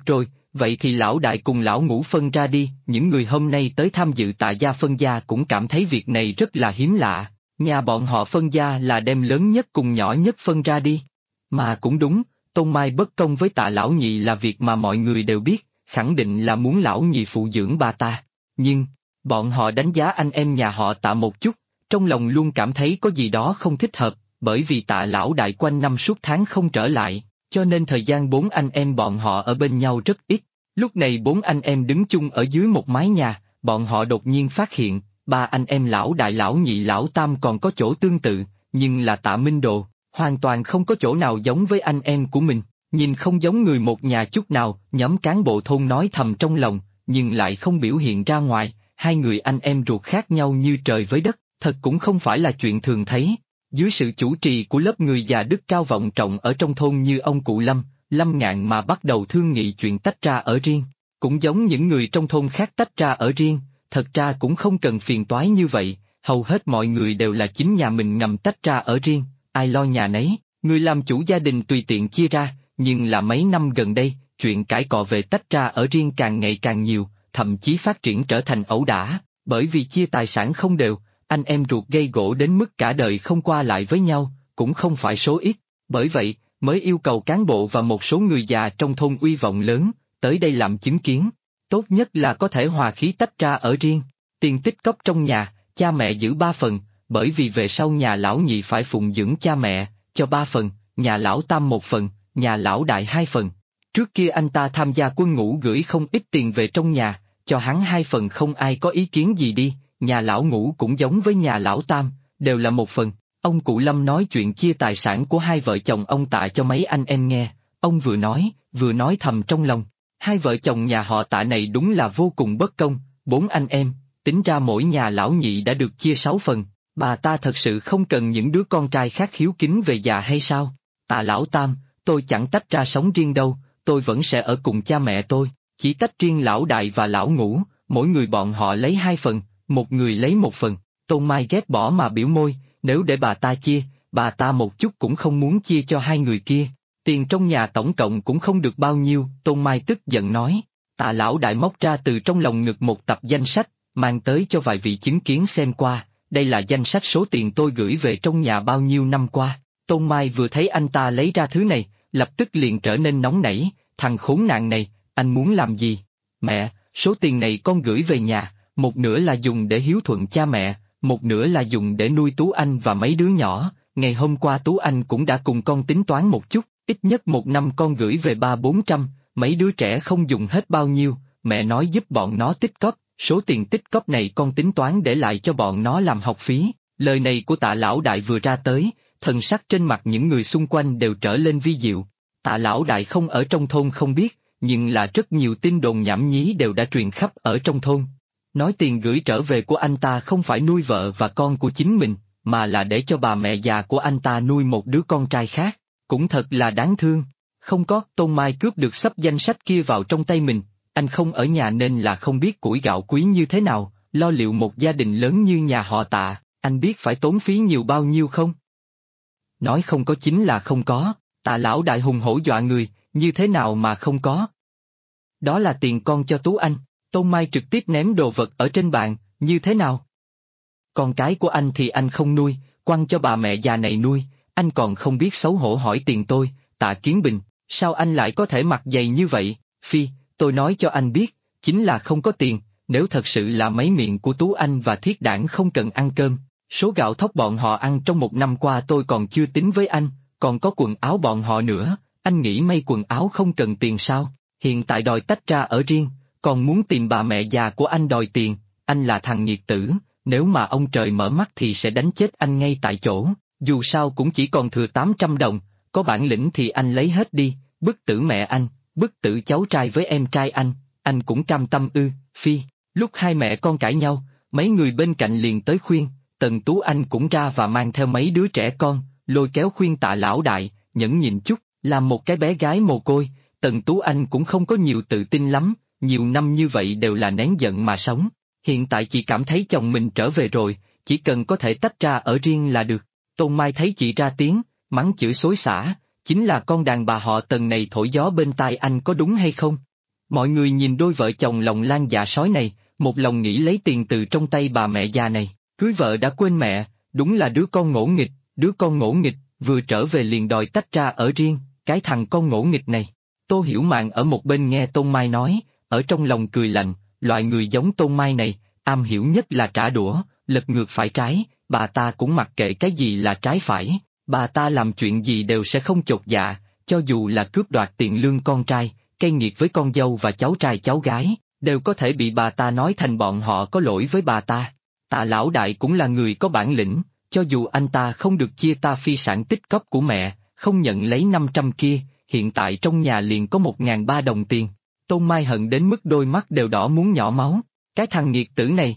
vậy thì lão đại cùng lão ngũ phân ra đi, những người hôm nay tới tham dự Tạ gia phân gia cũng cảm thấy việc này rất là hiếm lạ, nhà bọn họ phân gia là đem lớn nhất cùng nhỏ nhất phân ra đi. Mà cũng đúng, Tôn Mai bất công với Tạ lão nhị là việc mà mọi người đều biết, khẳng định là muốn lão nhị phụ dưỡng bà ta. Nhưng, bọn họ đánh giá anh em nhà họ Tạ một chút, trong lòng luôn cảm thấy có gì đó không thích hợp, bởi vì Tạ lão đại quanh năm suốt tháng không trở lại, cho nên thời gian bốn anh em bọn họ ở bên nhau rất ít. Lúc này bốn anh em đứng chung ở dưới một mái nhà, bọn họ đột nhiên phát hiện, ba anh em lão đại lão nhị lão tam còn có chỗ tương tự, nhưng là Tạ Minh Đồ, hoàn toàn không có chỗ nào giống với anh em của mình, nhìn không giống người một nhà chút nào, nhóm cán bộ thôn nói thầm trong lòng, nhưng lại không biểu hiện ra ngoài, hai người anh em ruột khác nhau như trời với đất, thật cũng không phải là chuyện thường thấy. Dưới sự chủ trì của lớp người già đức cao vọng trọng ở trong thôn như ông cụ Lâm, Lâm Ngạn mà bắt đầu thương nghị chuyện tách ra ở riêng, cũng giống những người trong thôn khác tách ra ở riêng, thật ra cũng không cần phiền toái như vậy, hầu hết mọi người đều là chính nhà mình ngầm tách ra ở riêng, ai lo nhà nấy, người làm chủ gia đình tùy tiện chia ra, nhưng là mấy năm gần đây, chuyện cãi cọ về tách ra ở riêng càng ngày càng nhiều, thậm chí phát triển trở thành ẩu đả, bởi vì chia tài sản không đều, anh em ruột gây gổ đến mức cả đời không qua lại với nhau, cũng không phải số ít, bởi vậy, mới yêu cầu cán bộ và một số người già trong thôn uy vọng lớn, tới đây làm chứng kiến. Tốt nhất là có thể hòa khí tách ra ở riêng, tiền tích cóp trong nhà, cha mẹ giữ 3 phần, bởi vì về sau nhà lão nhị phải phụng dưỡng cha mẹ, cho 3 phần, nhà lão tam 1 phần, nhà lão đại 2 phần. Trước kia anh ta tham gia quân ngũ gửi không ít tiền về trong nhà, cho hắn 2 phần không ai có ý kiến gì đi, nhà lão ngũ cũng giống với nhà lão tam, đều là 1 phần. Ông cụ Lâm nói chuyện chia tài sản của hai vợ chồng ông Tạ cho mấy anh em nghe, ông vừa nói thầm trong lòng, hai vợ chồng nhà họ Tạ này đúng là vô cùng bất công, 4 anh em, tính ra mỗi nhà lão nhị đã được chia 6 phần, bà ta thật sự không cần những đứa con trai khác hiếu kính về già hay sao? Tạ lão tam, tôi chẳng tách ra sống riêng đâu, tôi vẫn sẽ ở cùng cha mẹ tôi, chỉ tách riêng lão đại và lão ngũ, mỗi người bọn họ lấy 2 phần, một người lấy 1 phần. Tôn Mai ghét bỏ mà biểu môi, nếu để bà ta chia, bà ta một chút cũng không muốn chia cho hai người kia. Tiền trong nhà tổng cộng cũng không được bao nhiêu, Tôn Mai tức giận nói. Tạ lão đại móc ra từ trong lòng ngực một tập danh sách, mang tới cho vài vị chứng kiến xem qua, đây là danh sách số tiền tôi gửi về trong nhà bao nhiêu năm qua. Tôn Mai vừa thấy anh ta lấy ra thứ này, lập tức liền trở nên nóng nảy, thằng khốn nạn này, anh muốn làm gì? Mẹ, số tiền này con gửi về nhà, một nửa là dùng để hiếu thuận cha mẹ, một nửa là dùng để nuôi Tú Anh và mấy đứa nhỏ, ngày hôm qua Tú Anh cũng đã cùng con tính toán một chút, ít nhất một năm con gửi về 300-400, mấy đứa trẻ không dùng hết bao nhiêu, mẹ nói giúp bọn nó tích cóp, số tiền tích cóp này con tính toán để lại cho bọn nó làm học phí. Lời này của Tạ lão đại vừa ra tới, thần sắc trên mặt những người xung quanh đều trở lên vi diệu. Tạ lão đại không ở trong thôn không biết, nhưng là rất nhiều tin đồn nhảm nhí đều đã truyền khắp ở trong thôn. Nói tiền gửi trở về của anh ta không phải nuôi vợ và con của chính mình, mà là để cho bà mẹ già của anh ta nuôi một đứa con trai khác, cũng thật là đáng thương. Không có, Tôn Mai cướp được sắp danh sách kia vào trong tay mình, anh không ở nhà nên là không biết củi gạo quý như thế nào, lo liệu một gia đình lớn như nhà họ Tạ, anh biết phải tốn phí nhiều bao nhiêu không? Nói không có chính là không có, Tạ lão đại hùng hổ dọa người, như thế nào mà không có? Đó là tiền con cho Tú Anh. Tôn Mai trực tiếp ném đồ vật ở trên bàn, như thế nào? Con cái của anh thì anh không nuôi, quăng cho bà mẹ già này nuôi, anh còn không biết xấu hổ hỏi tiền tôi, Tạ Kiến Bình, sao anh lại có thể mặt dày như vậy? Phi, tôi nói cho anh biết, chính là không có tiền, nếu thật sự là mấy miệng của Tú Anh và Thiết Đảng không cần ăn cơm, số gạo thóc bọn họ ăn trong một năm qua tôi còn chưa tính với anh, còn có quần áo bọn họ nữa, anh nghĩ may quần áo không cần tiền sao? Hiện tại đòi tách ra ở riêng, còn muốn tìm bà mẹ già của anh đòi tiền, anh là thằng nghiệt tử, nếu mà ông trời mở mắt thì sẽ đánh chết anh ngay tại chỗ, dù sao cũng chỉ còn thừa 800 đồng, có bản lĩnh thì anh lấy hết đi, bức tử mẹ anh, bức tử cháu trai với em trai anh cũng cam tâm ư? Phi, lúc hai mẹ con cãi nhau, mấy người bên cạnh liền tới khuyên, Tần Tú Anh cũng ra và mang theo mấy đứa trẻ con, lôi kéo khuyên Tạ lão đại, nhẫn nhịn chút, làm một cái bé gái mồ côi, Tần Tú Anh cũng không có nhiều tự tin lắm. Nhiều năm như vậy đều là nén giận mà sống, hiện tại chị cảm thấy chồng mình trở về rồi, chỉ cần có thể tách ra ở riêng là được. Tôn Mai thấy chị ra tiếng, mắng chửi xối xả, chính là con đàn bà họ Tần này thổi gió bên tai anh có đúng hay không? Mọi người nhìn đôi vợ chồng lòng lan dạ sói này, một lòng nghĩ lấy tiền từ trong tay bà mẹ già này, cưới vợ đã quên mẹ, đúng là đứa con ngỗ nghịch, vừa trở về liền đòi tách ra ở riêng, cái thằng con ngỗ nghịch này. Tô Hiểu Mạn ở một bên nghe Tôn Mai nói, ở trong lòng cười lạnh, loại người giống Tôn Mai này, am hiểu nhất là trả đũa, lật ngược phải trái, bà ta cũng mặc kệ cái gì là trái phải, bà ta làm chuyện gì đều sẽ không chột dạ, cho dù là cướp đoạt tiền lương con trai, cay nghiệt với con dâu và cháu trai cháu gái, đều có thể bị bà ta nói thành bọn họ có lỗi với bà ta. Tạ Lão Đại cũng là người có bản lĩnh, cho dù anh ta không được chia ta phi sản tích cóp của mẹ, không nhận lấy 500 kia, hiện tại trong nhà liền có 1.300 đồng tiền. Tôn Mai hận đến mức đôi mắt đều đỏ muốn nhỏ máu. Cái thằng nghiệt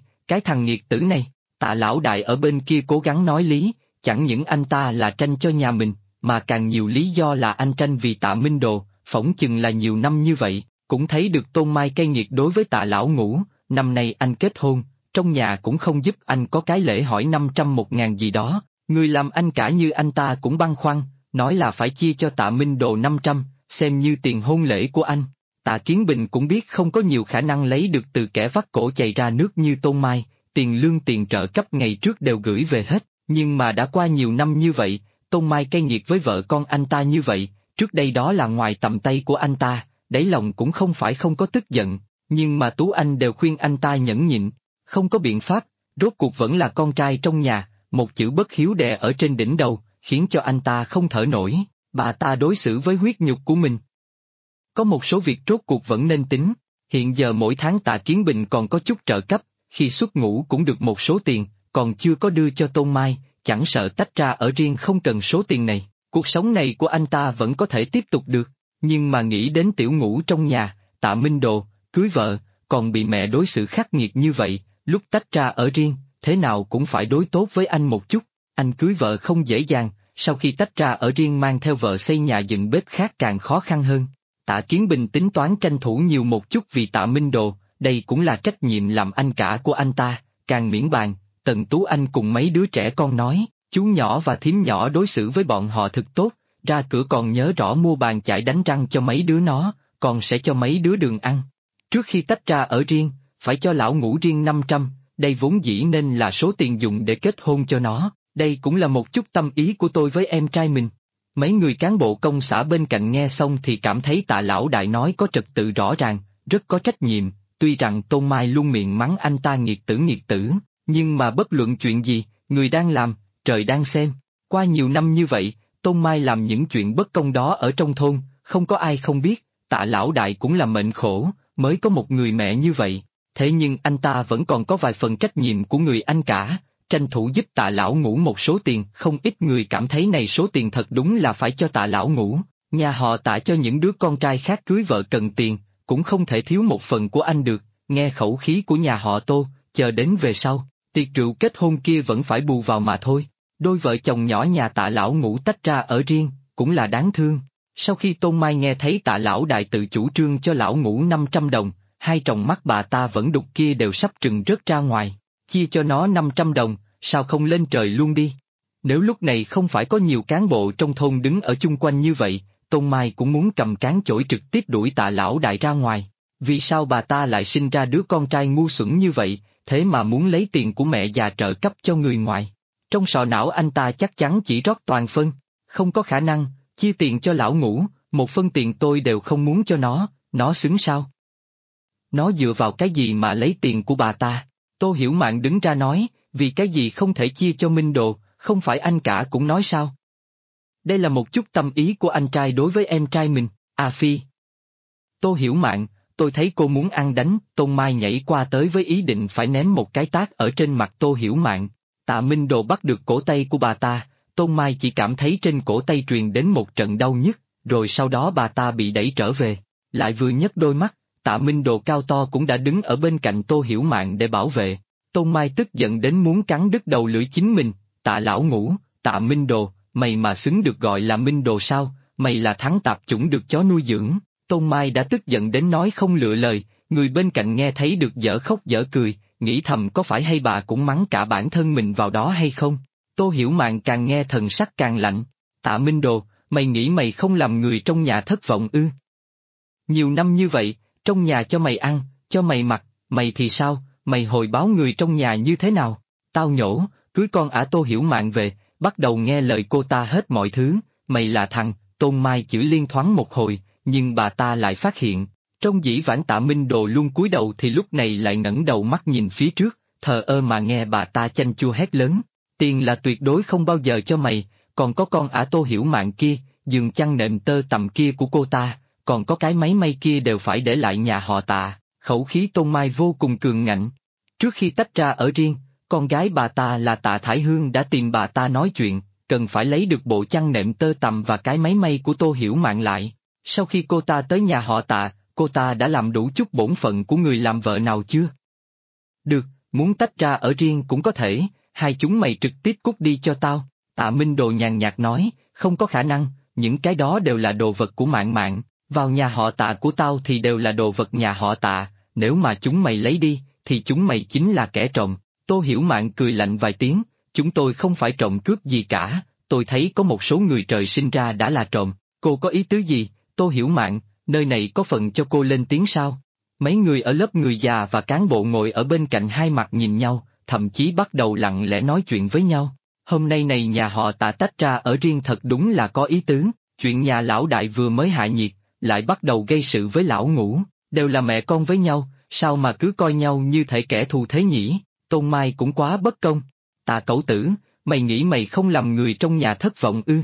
tử này, Tạ Lão Đại ở bên kia cố gắng nói lý, chẳng những anh ta là tranh cho nhà mình, mà càng nhiều lý do là anh tranh vì Tạ Minh Đồ, phỏng chừng là nhiều năm như vậy, cũng thấy được Tôn Mai cay nghiệt đối với Tạ Lão Ngũ, năm nay anh kết hôn, trong nhà cũng không giúp anh có cái lễ hỏi 500-1.000 gì đó, người làm anh cả như anh ta cũng băn khoăn, nói là phải chia cho Tạ Minh Đồ 500, xem như tiền hôn lễ của anh. Tạ Kiến Bình cũng biết không có nhiều khả năng lấy được từ kẻ vắt cổ chày ra nước như Tôn Mai, tiền lương tiền trợ cấp ngày trước đều gửi về hết, nhưng mà đã qua nhiều năm như vậy, Tôn Mai cay nghiệt với vợ con anh ta như vậy, trước đây đó là ngoài tầm tay của anh ta, đáy lòng cũng không phải không có tức giận, nhưng mà Tú Anh đều khuyên anh ta nhẫn nhịn, không có biện pháp, rốt cuộc vẫn là con trai trong nhà, một chữ bất hiếu đè ở trên đỉnh đầu, khiến cho anh ta không thở nổi, bà ta đối xử với huyết nhục của mình. Có một số việc rốt cuộc vẫn nên tính, hiện giờ mỗi tháng Tạ Kiến Bình còn có chút trợ cấp, khi xuất ngũ cũng được một số tiền, còn chưa có đưa cho Tôn Mai, chẳng sợ tách ra ở riêng không cần số tiền này, cuộc sống này của anh ta vẫn có thể tiếp tục được, nhưng mà nghĩ đến Tiểu Ngũ trong nhà, Tạ Minh Đồ, cưới vợ, còn bị mẹ đối xử khắc nghiệt như vậy, lúc tách ra ở riêng, thế nào cũng phải đối tốt với anh một chút, anh cưới vợ không dễ dàng, sau khi tách ra ở riêng mang theo vợ xây nhà dựng bếp khác càng khó khăn hơn. Tạ Kiến Bình tính toán tranh thủ nhiều một chút vì Tạ Minh Đồ, đây cũng là trách nhiệm làm anh cả của anh ta, càng miễn bàn, Tần Tú Anh cùng mấy đứa trẻ con nói, chú nhỏ và thím nhỏ đối xử với bọn họ thực tốt, ra cửa còn nhớ rõ mua bàn chải đánh răng cho mấy đứa nó, còn sẽ cho mấy đứa đường ăn. Trước khi tách ra ở riêng, phải cho lão Ngũ riêng 500, đây vốn dĩ nên là số tiền dùng để kết hôn cho nó, đây cũng là một chút tâm ý của tôi với em trai mình. Mấy người cán bộ công xã bên cạnh nghe xong thì cảm thấy Tạ Lão Đại nói có trật tự rõ ràng, rất có trách nhiệm, tuy rằng Tôn Mai luôn miệng mắng anh ta nghiệt tử, nhưng mà bất luận chuyện gì, người đang làm, trời đang xem. Qua nhiều năm như vậy, Tôn Mai làm những chuyện bất công đó ở trong thôn, không có ai không biết, Tạ Lão Đại cũng là mệnh khổ, mới có một người mẹ như vậy, thế nhưng anh ta vẫn còn có vài phần trách nhiệm của người anh cả. Tranh thủ giúp Tạ Lão Ngũ một số tiền, không ít người cảm thấy này số tiền thật đúng là phải cho Tạ Lão Ngũ, nhà họ Tạ cho những đứa con trai khác cưới vợ cần tiền, cũng không thể thiếu một phần của anh được, nghe khẩu khí của nhà họ Tô, chờ đến về sau, tiệc rượu kết hôn kia vẫn phải bù vào mà thôi, đôi vợ chồng nhỏ nhà Tạ Lão Ngũ tách ra ở riêng, cũng là đáng thương. Sau khi Tôn Mai nghe thấy Tạ Lão Đại tự chủ trương cho Lão Ngũ 500 đồng, hai tròng mắt bà ta vẫn đục kia đều sắp trừng rớt ra ngoài, chia cho nó 500 đồng. Sao không lên trời luôn đi? Nếu lúc này không phải có nhiều cán bộ trong thôn đứng ở chung quanh như vậy, Tôn Mai cũng muốn cầm cán chổi trực tiếp đuổi Tạ Lão Đại ra ngoài. Vì sao bà ta lại sinh ra đứa con trai ngu xuẩn như vậy, thế mà muốn lấy tiền của mẹ già trợ cấp cho người ngoài? Trong sọ não anh ta chắc chắn chỉ rót toàn phân, không có khả năng, chia tiền cho Lão Ngũ, một phân tiền tôi đều không muốn cho nó xứng sao? Nó dựa vào cái gì mà lấy tiền của bà ta? Tô Hiểu Mạn đứng ra nói, vì cái gì không thể chia cho Minh Đồ, không phải anh cả cũng nói sao? Đây là một chút tâm ý của anh trai đối với em trai mình, Phi. Tô Hiểu Mạn, tôi thấy cô muốn ăn đánh, Tôn Mai nhảy qua tới với ý định phải ném một cái tát ở trên mặt Tô Hiểu Mạn. Tạ Minh Đồ bắt được cổ tay của bà ta, Tôn Mai chỉ cảm thấy trên cổ tay truyền đến một trận đau nhức, rồi sau đó bà ta bị đẩy trở về, lại vừa nhấc đôi mắt, Tạ Minh Đồ cao to cũng đã đứng ở bên cạnh Tô Hiểu Mạn để bảo vệ. Tôn Mai tức giận đến muốn cắn đứt đầu lưỡi chính mình, Tạ Lão Ngũ, Tạ Minh Đồ, mày mà xứng được gọi là Minh Đồ sao, mày là thắng tạp chủng được chó nuôi dưỡng. Tôn Mai đã tức giận đến nói không lựa lời, người bên cạnh nghe thấy được dở khóc dở cười, nghĩ thầm có phải hay bà cũng mắng cả bản thân mình vào đó hay không. Tô Hiểu Mạn càng nghe thần sắc càng lạnh, Tạ Minh Đồ, mày nghĩ mày không làm người trong nhà thất vọng ư? Nhiều năm như vậy, trong nhà cho mày ăn, cho mày mặc, mày thì sao, mày hồi báo người trong nhà như thế nào? Tao nhổ, cưới con ả Tô Hiểu Mạn về, bắt đầu nghe lời cô ta hết mọi thứ, mày là thằng, Tôn Mai chửi liên thoáng một hồi, nhưng bà ta lại phát hiện, trong dĩ vãng Tạ Minh Đồ luôn cúi đầu thì lúc này lại ngẩng đầu mắt nhìn phía trước, thờ ơ mà nghe bà ta chanh chua hét lớn, tiền là tuyệt đối không bao giờ cho mày, còn có con ả Tô Hiểu Mạn kia, giường chăn nệm tơ tằm kia của cô ta, còn có cái máy may kia đều phải để lại nhà họ Tạ, khẩu khí Tôn Mai vô cùng cường ngạnh. Trước khi tách ra ở riêng, con gái bà ta là Tạ Thải Hương đã tìm bà ta nói chuyện, cần phải lấy được bộ chăn nệm tơ tằm và cái máy may của Tô Hiểu Mạn lại. Sau khi cô ta tới nhà họ Tạ, cô ta đã làm đủ chút bổn phận của người làm vợ nào chưa? Được, muốn tách ra ở riêng cũng có thể, hai chúng mày trực tiếp cút đi cho tao. Tạ Minh Đồ nhàn nhạt nói, không có khả năng, những cái đó đều là đồ vật của Mạn Mạn, vào nhà họ Tạ của tao thì đều là đồ vật nhà họ Tạ, nếu mà chúng mày lấy đi, thì chúng mày chính là kẻ trộm. Tô Hiểu Mạn cười lạnh vài tiếng, chúng tôi không phải trộm cướp gì cả, tôi thấy có một số người trời sinh ra đã là trộm, cô có ý tứ gì? Tô Hiểu Mạn, nơi này có phần cho cô lên tiếng sao? Mấy người ở lớp người già và cán bộ ngồi ở bên cạnh hai mặt nhìn nhau, thậm chí bắt đầu lặng lẽ nói chuyện với nhau. Hôm nay này nhà họ Tạ tách ra ở riêng thật đúng là có ý tứ, chuyện nhà lão đại vừa mới hạ nhiệt, lại bắt đầu gây sự với lão Ngũ, đều là mẹ con với nhau, sao mà cứ coi nhau như thể kẻ thù thế nhỉ? Tôn Mai cũng quá bất công. Tạ cẩu tử, mày nghĩ mày không làm người trong nhà thất vọng ư?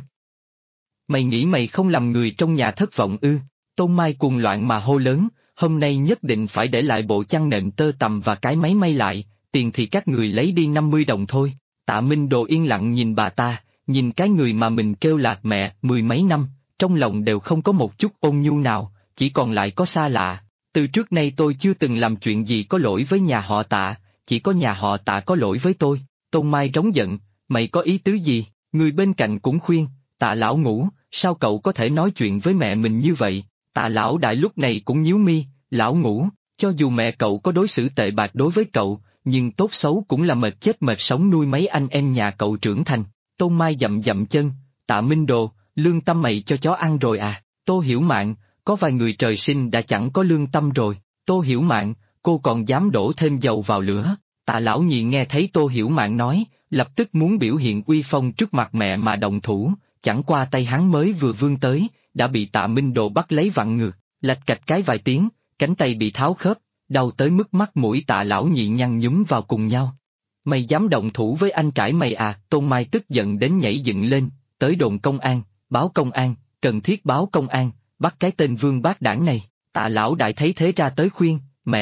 Mày nghĩ mày không làm người trong nhà thất vọng ư? Tôn Mai cuồng loạn mà hô lớn, hôm nay nhất định phải để lại bộ chăn nệm tơ tằm và cái máy may lại, tiền thì các người lấy đi 50 đồng thôi. Tạ Minh Đồ yên lặng nhìn bà ta, nhìn cái người mà mình kêu là mẹ mười mấy năm, trong lòng đều không có một chút ôn nhu nào, chỉ còn lại có xa lạ. Từ trước nay tôi chưa từng làm chuyện gì có lỗi với nhà họ Tạ, chỉ có nhà họ Tạ có lỗi với tôi. Tôn Mai trống giận, mày có ý tứ gì? Người bên cạnh cũng khuyên, Tạ lão Ngũ, sao cậu có thể nói chuyện với mẹ mình như vậy? Tạ lão đại lúc này cũng nhíu mi, lão Ngũ, cho dù mẹ cậu có đối xử tệ bạc đối với cậu, nhưng tốt xấu cũng là mệt chết mệt sống nuôi mấy anh em nhà cậu trưởng thành. Tôn Mai dậm dậm chân, Tạ Minh Đồ, lương tâm mày cho chó ăn rồi à? Tô Hiểu Mạn, có vài người trời sinh đã chẳng có lương tâm rồi. Tô Hiểu Mạn, cô còn dám đổ thêm dầu vào lửa. Tạ lão nhị nghe thấy Tô Hiểu Mạn nói, lập tức muốn biểu hiện uy phong trước mặt mẹ mà động thủ, chẳng qua tay hắn mới vừa vươn tới, đã bị Tạ Minh Đồ bắt lấy vặn ngược, lạch cạch cái vài tiếng, cánh tay bị tháo khớp, đau tới mức mắt mũi Tạ lão nhị nhăn nhúm vào cùng nhau. Mày dám động thủ với anh trai mày à? Tôn Mai tức giận đến nhảy dựng lên, tới đồn công an, báo công an, cần thiết báo công an, bắt cái tên vương bát đảng này. Tạ lão đại thấy thế ra tới khuyên,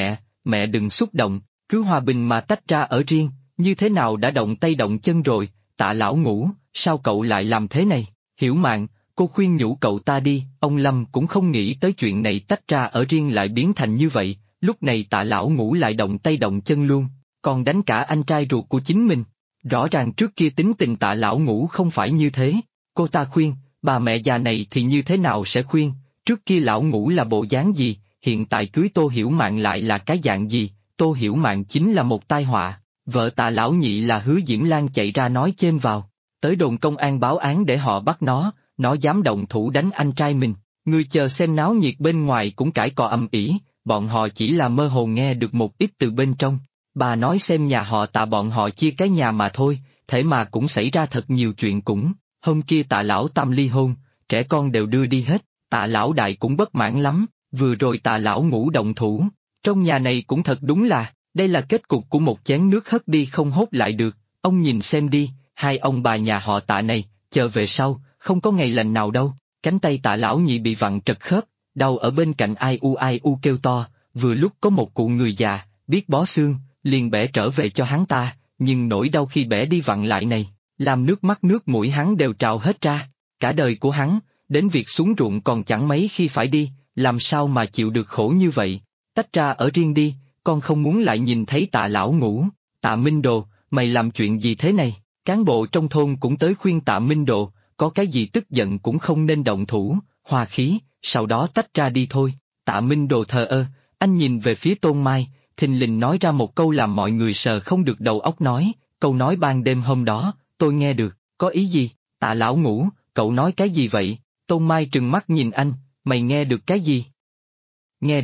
mẹ đừng xúc động, cứ hòa bình mà tách ra ở riêng, như thế nào đã động tay động chân rồi? Tạ lão Ngũ, sao cậu lại làm thế này? Hiểu Mạn, cô khuyên nhủ cậu ta đi. Ông Lâm cũng không nghĩ tới chuyện này tách ra ở riêng lại biến thành như vậy, lúc này Tạ lão Ngũ lại động tay động chân luôn, còn đánh cả anh trai ruột của chính mình. Rõ ràng trước kia tính tình Tạ lão Ngũ không phải như thế, cô ta khuyên, bà mẹ già này thì như thế nào sẽ khuyên, trước kia lão Ngũ là bộ dáng gì, hiện tại cưới Tô Hiểu Mạn lại là cái dạng gì? Tô Hiểu Mạn chính là một tai họa. Vợ Tạ lão nhị là Hứa Diễm Lan chạy ra nói chêm vào, tới đồn công an báo án để họ bắt nó dám động thủ đánh anh trai mình, người chờ xem náo nhiệt bên ngoài cũng cãi cọ ầm ĩ, bọn họ chỉ là mơ hồ nghe được một ít từ bên trong. Bà nói xem nhà họ Tạ bọn họ chia cái nhà mà thôi, thế mà cũng xảy ra thật nhiều chuyện cũng, hôm kia Tạ lão tam ly hôn, trẻ con đều đưa đi hết, Tạ lão đại cũng bất mãn lắm, vừa rồi Tạ lão Ngũ động thủ, trong nhà này cũng thật đúng là, đây là kết cục của một chén nước hất đi không hốt lại được, ông nhìn xem đi, hai ông bà nhà họ Tạ này, chờ về sau, không có ngày lành nào đâu. Cánh tay Tạ lão nhị bị vặn trật khớp, đau ở bên cạnh ai u kêu to, vừa lúc có một cụ người già, biết bó xương, liền bẻ trở về cho hắn ta, nhưng nỗi đau khi bẻ đi vặn lại này, làm nước mắt nước mũi hắn đều trào hết ra, cả đời của hắn, đến việc xuống ruộng còn chẳng mấy khi phải đi, làm sao mà chịu được khổ như vậy, tách ra ở riêng đi, con không muốn lại nhìn thấy Tạ lão Ngũ. Tạ Minh Đồ, mày làm chuyện gì thế này? Cán bộ trong thôn cũng tới khuyên Tạ Minh Đồ, có cái gì tức giận cũng không nên động thủ, hòa khí, sau đó tách ra đi thôi. Tạ Minh Đồ thờ ơ, anh nhìn về phía Tôn Mai, thình lình nói ra một câu làm mọi người sờ không được đầu óc nói, câu nói ban đêm hôm đó, tôi nghe được, có ý gì? Tạ lão Ngũ, cậu nói cái gì vậy? Tôn Mai trừng mắt nhìn anh, mày nghe được cái gì? Nghe được,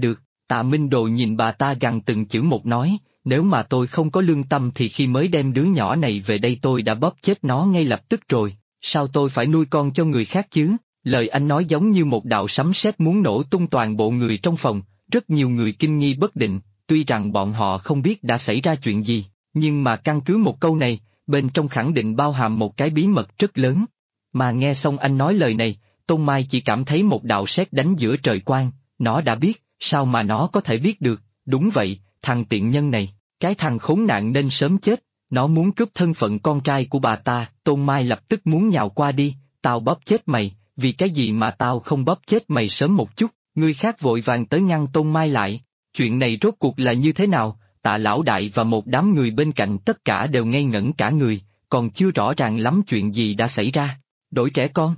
Tạ Minh Đồ nhìn bà ta gằn từng chữ một nói, nếu mà tôi không có lương tâm thì khi mới đem đứa nhỏ này về đây tôi đã bóp chết nó ngay lập tức rồi, sao tôi phải nuôi con cho người khác chứ? Lời anh nói giống như một đạo sấm sét muốn nổ tung toàn bộ người trong phòng, rất nhiều người kinh nghi bất định, tuy rằng bọn họ không biết đã xảy ra chuyện gì, nhưng mà căn cứ một câu này, bên trong khẳng định bao hàm một cái bí mật rất lớn. Mà nghe xong anh nói lời này, Tôn Mai chỉ cảm thấy một đạo sét đánh giữa trời quang, nó đã biết, sao mà nó có thể biết được, đúng vậy, thằng tiện nhân này, cái thằng khốn nạn nên sớm chết, nó muốn cướp thân phận con trai của bà ta, Tôn Mai lập tức muốn nhào qua đi, tao bóp chết mày, vì cái gì mà tao không bóp chết mày sớm một chút, người khác vội vàng tới ngăn Tôn Mai lại, chuyện này rốt cuộc là như thế nào, Tạ lão đại và một đám người bên cạnh tất cả đều ngây ngẩn cả người, còn chưa rõ ràng lắm chuyện gì đã xảy ra, đổi trẻ con.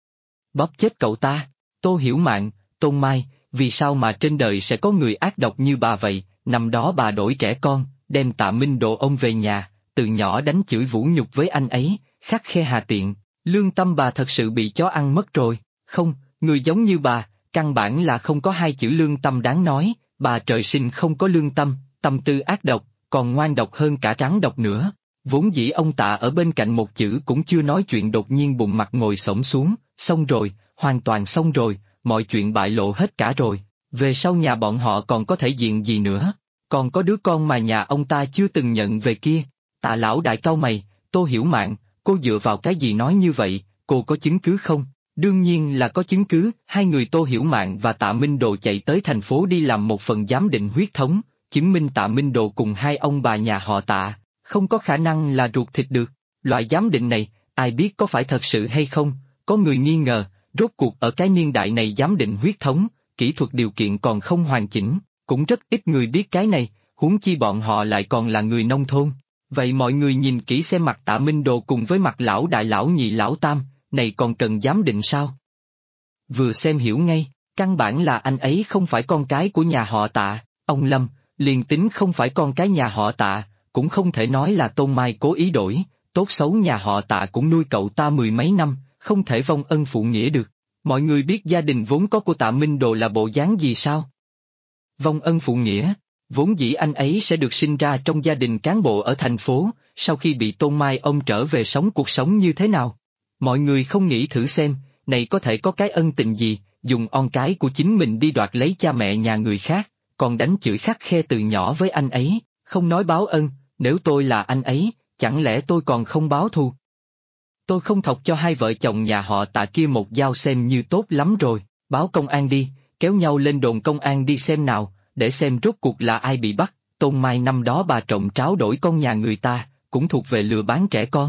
Bóp chết cậu ta, Tô Hiểu Mạn, Tôn Mai, vì sao mà trên đời sẽ có người ác độc như bà vậy, năm đó bà đổi trẻ con, đem Tạ Minh Đồ ông về nhà, từ nhỏ đánh chửi vũ nhục với anh ấy, khắc khe hà tiện, lương tâm bà thật sự bị chó ăn mất rồi, không, người giống như bà, căn bản là không có hai chữ lương tâm đáng nói, bà trời sinh không có lương tâm, tâm tư ác độc, còn ngoan độc hơn cả rắn độc nữa. Vốn dĩ ông Tạ ở bên cạnh một chữ cũng chưa nói chuyện đột nhiên bụng mặt ngồi xổm xuống, xong rồi, hoàn toàn xong rồi, mọi chuyện bại lộ hết cả rồi, về sau nhà bọn họ còn có thể diện gì nữa, còn có đứa con mà nhà ông ta chưa từng nhận về kia. Tạ lão đại cau mày, Tô Hiểu Mạn, cô dựa vào cái gì nói như vậy, cô có chứng cứ không? Đương nhiên là có chứng cứ, hai người Tô Hiểu Mạn và Tạ Minh Đồ chạy tới thành phố đi làm một phần giám định huyết thống, chứng minh Tạ Minh Đồ cùng hai ông bà nhà họ Tạ, không có khả năng là ruột thịt được. Loại giám định này, ai biết có phải thật sự hay không, có người nghi ngờ, rốt cuộc ở cái niên đại này giám định huyết thống, kỹ thuật điều kiện còn không hoàn chỉnh, cũng rất ít người biết cái này, huống chi bọn họ lại còn là người nông thôn. Vậy mọi người nhìn kỹ xem mặt Tạ Minh Đồ cùng với mặt lão đại lão nhị lão tam, này còn cần giám định sao? Vừa xem hiểu ngay, căn bản là anh ấy không phải con cái của nhà họ Tạ, ông Lâm, liền tính không phải con cái nhà họ Tạ, cũng không thể nói là Tôn Mai cố ý đổi, tốt xấu nhà họ Tạ cũng nuôi cậu ta mười mấy năm, không thể vong ân phụ nghĩa được. Mọi người biết gia đình vốn có của Tạ Minh Đồ là bộ dáng gì sao? Vong ân phụ nghĩa, vốn dĩ anh ấy sẽ được sinh ra trong gia đình cán bộ ở thành phố, sau khi bị Tôn Mai ông trở về sống cuộc sống như thế nào? Mọi người không nghĩ thử xem, này có thể có cái ân tình gì, dùng on cái của chính mình đi đoạt lấy cha mẹ nhà người khác, còn đánh chửi khắc khe từ nhỏ với anh ấy, không nói báo ân, nếu tôi là anh ấy, chẳng lẽ tôi còn không báo thù? Tôi không thọc cho hai vợ chồng nhà họ Tạ kia một dao xem như tốt lắm rồi, báo công an đi, kéo nhau lên đồn công an đi xem nào, để xem rốt cuộc là ai bị bắt. Tôn Mai năm đó bà trộm tráo đổi con nhà người ta, cũng thuộc về lừa bán trẻ con.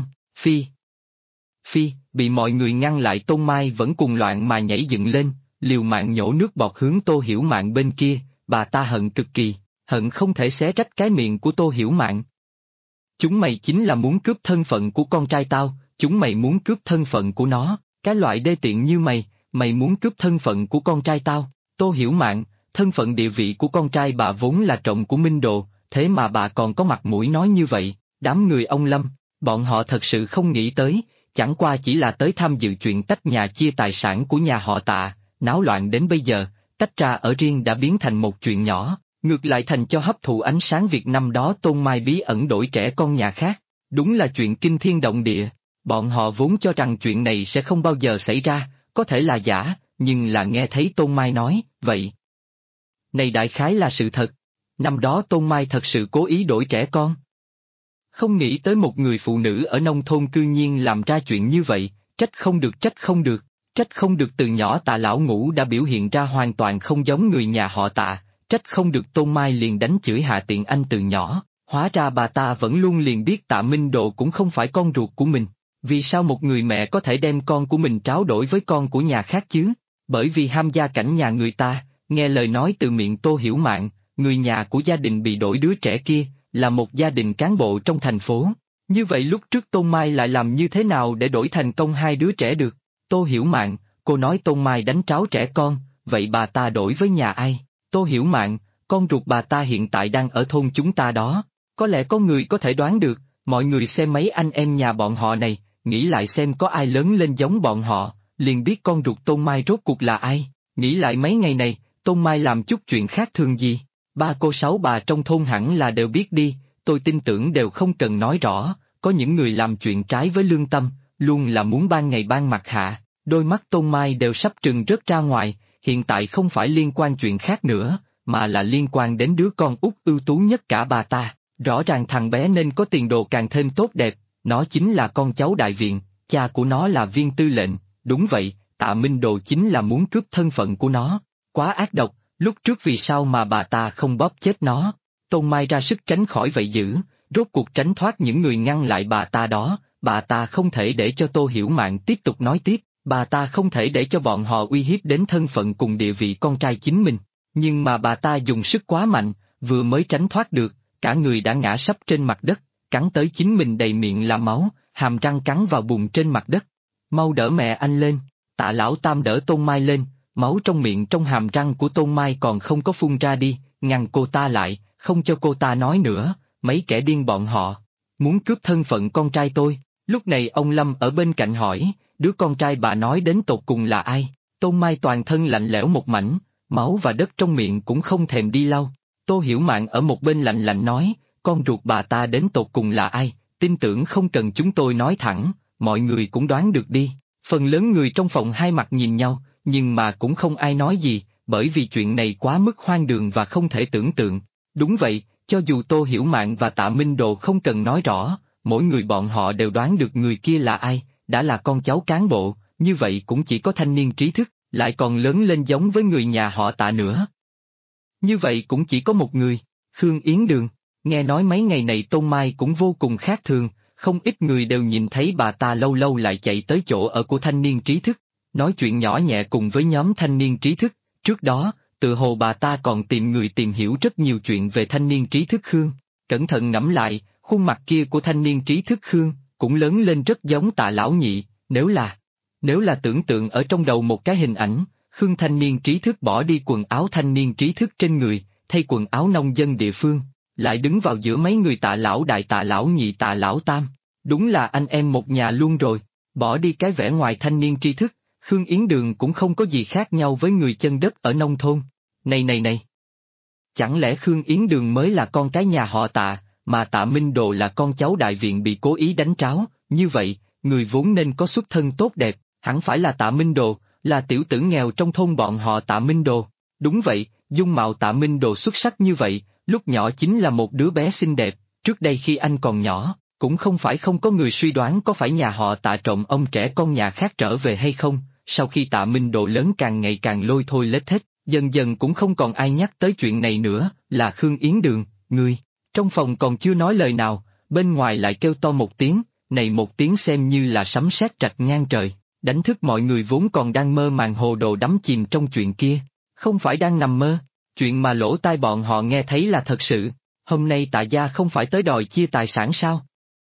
Phi, bị mọi người ngăn lại. Tôn Mai vẫn cùng loạn mà nhảy dựng lên, liều mạng nhổ nước bọt hướng Tô Hiểu Mạn bên kia, bà ta hận cực kỳ, hận không thể xé rách cái miệng của Tô Hiểu Mạn. Chúng mày chính là muốn cướp thân phận của con trai tao, chúng mày muốn cướp thân phận của nó, cái loại đê tiện như mày, mày muốn cướp thân phận của con trai tao. Tô Hiểu Mạn, thân phận địa vị của con trai bà vốn là trọng của Minh Đồ, thế mà bà còn có mặt mũi nói như vậy. Đám người ông Lâm, bọn họ thật sự không nghĩ tới, chẳng qua chỉ là tới tham dự chuyện tách nhà chia tài sản của nhà họ Tạ, náo loạn đến bây giờ, tách ra ở riêng đã biến thành một chuyện nhỏ, ngược lại thành cho hấp thụ ánh sáng việc năm đó Tôn Mai bí ẩn đổi trẻ con nhà khác, đúng là chuyện kinh thiên động địa. Bọn họ vốn cho rằng chuyện này sẽ không bao giờ xảy ra, có thể là giả, nhưng là nghe thấy Tôn Mai nói, vậy. Này đại khái là sự thật, năm đó Tôn Mai thật sự cố ý đổi trẻ con. Không nghĩ tới một người phụ nữ ở nông thôn cư nhiên làm ra chuyện như vậy, trách không được từ nhỏ Tạ lão ngũ đã biểu hiện ra hoàn toàn không giống người nhà họ Tạ, trách không được Tôn Mai liền đánh chửi hạ tiện anh từ nhỏ, hóa ra bà ta vẫn luôn liền biết Tạ Minh Độ cũng không phải con ruột của mình. Vì sao một người mẹ có thể đem con của mình tráo đổi với con của nhà khác chứ? Bởi vì ham gia cảnh nhà người ta, nghe lời nói từ miệng Tô Hiểu Mạn, người nhà của gia đình bị đổi đứa trẻ kia, là một gia đình cán bộ trong thành phố. Như vậy lúc trước Tôn Mai lại làm như thế nào để đổi thành công hai đứa trẻ được? Tô Hiểu Mạn, cô nói Tôn Mai đánh tráo trẻ con, vậy bà ta đổi với nhà ai? Tô Hiểu Mạn, con ruột bà ta hiện tại đang ở thôn chúng ta đó. Có lẽ có người có thể đoán được, mọi người xem mấy anh em nhà bọn họ này, nghĩ lại xem có ai lớn lên giống bọn họ, liền biết con ruột Tôn Mai rốt cuộc là ai. Nghĩ lại mấy ngày này, Tôn Mai làm chút chuyện khác thường gì? Ba cô sáu bà trong thôn hẳn là đều biết đi, tôi tin tưởng đều không cần nói rõ, có những người làm chuyện trái với lương tâm, luôn là muốn ban ngày ban mặt hạ, đôi mắt Tôn Mai đều sắp trừng rớt ra ngoài, hiện tại không phải liên quan chuyện khác nữa, mà là liên quan đến đứa con út ưu tú nhất cả bà ta, rõ ràng thằng bé nên có tiền đồ càng thêm tốt đẹp, nó chính là con cháu đại viện, cha của nó là viên tư lệnh, đúng vậy, Tạ Minh Đồ chính là muốn cướp thân phận của nó, quá ác độc, lúc trước vì sao mà bà ta không bóp chết nó. Tôn Mai ra sức tránh khỏi vậy dữ, rốt cuộc tránh thoát những người ngăn lại bà ta đó, bà ta không thể để cho Tô Hiểu Mạn tiếp tục nói tiếp, bà ta không thể để cho bọn họ uy hiếp đến thân phận cùng địa vị con trai chính mình, nhưng mà bà ta dùng sức quá mạnh, vừa mới tránh thoát được, cả người đã ngã sấp trên mặt đất, cắn tới chính mình đầy miệng là máu, hàm răng cắn vào bùn trên mặt đất. Mau đỡ mẹ anh lên, Tạ Lão Tam đỡ Tôn Mai lên, máu trong miệng trong hàm răng của Tôn Mai còn không có phun ra đi, ngăn cô ta lại, không cho cô ta nói nữa, mấy kẻ điên bọn họ, muốn cướp thân phận con trai tôi. Lúc này ông Lâm ở bên cạnh hỏi, đứa con trai bà nói đến tột cùng là ai? Tôn Mai toàn thân lạnh lẽo một mảnh, máu và đất trong miệng cũng không thèm đi lau. Tô Hiểu Mạn ở một bên lạnh lạnh nói, con ruột bà ta đến tột cùng là ai, tin tưởng không cần chúng tôi nói thẳng, mọi người cũng đoán được đi. Phần lớn người trong phòng hai mặt nhìn nhau, nhưng mà cũng không ai nói gì, bởi vì chuyện này quá mức hoang đường và không thể tưởng tượng. Đúng vậy, cho dù Tô Hiểu Mạn và Tạ Minh Đồ không cần nói rõ, mỗi người bọn họ đều đoán được người kia là ai, đã là con cháu cán bộ, như vậy cũng chỉ có thanh niên trí thức, lại còn lớn lên giống với người nhà họ Tạ nữa. Như vậy cũng chỉ có một người, Khương Yến Đường. Nghe nói mấy ngày này Tôn Mai cũng vô cùng khác thường, không ít người đều nhìn thấy bà ta lâu lâu lại chạy tới chỗ ở của thanh niên trí thức, nói chuyện nhỏ nhẹ cùng với nhóm thanh niên trí thức, trước đó, tự hồ bà ta còn tìm người tìm hiểu rất nhiều chuyện về thanh niên trí thức Khương. Cẩn thận ngẫm lại, khuôn mặt kia của thanh niên trí thức Khương, cũng lớn lên rất giống Tạ lão nhị, nếu là tưởng tượng ở trong đầu một cái hình ảnh, Khương thanh niên trí thức bỏ đi quần áo thanh niên trí thức trên người, thay quần áo nông dân địa phương, lại đứng vào giữa mấy người Tạ lão đại Tạ lão nhị Tạ lão tam, đúng là anh em một nhà luôn rồi, bỏ đi cái vẻ ngoài thanh niên trí thức, Khương Yến Đường cũng không có gì khác nhau với người chân đất ở nông thôn. Này! Chẳng lẽ Khương Yến Đường mới là con cái nhà họ Tạ, mà Tạ Minh Đồ là con cháu đại viện bị cố ý đánh tráo, như vậy, người vốn nên có xuất thân tốt đẹp, hẳn phải là Tạ Minh Đồ, là tiểu tử nghèo trong thôn bọn họ Tạ Minh Đồ. Đúng vậy, dung mạo Tạ Minh Đồ xuất sắc như vậy, lúc nhỏ chính là một đứa bé xinh đẹp, trước đây khi anh còn nhỏ, cũng không phải không có người suy đoán có phải nhà họ Tạ trộm ông trẻ con nhà khác trở về hay không, sau khi Tạ Minh Đồ lớn càng ngày càng lôi thôi lết thết, dần dần cũng không còn ai nhắc tới chuyện này nữa, là Khương Yến Đường, người. Trong phòng còn chưa nói lời nào, bên ngoài lại kêu to một tiếng, này một tiếng xem như là sấm sét rạch ngang trời, đánh thức mọi người vốn còn đang mơ màng hồ đồ đắm chìm trong chuyện kia, không phải đang nằm mơ, chuyện mà lỗ tai bọn họ nghe thấy là thật sự, hôm nay Tạ gia không phải tới đòi chia tài sản sao?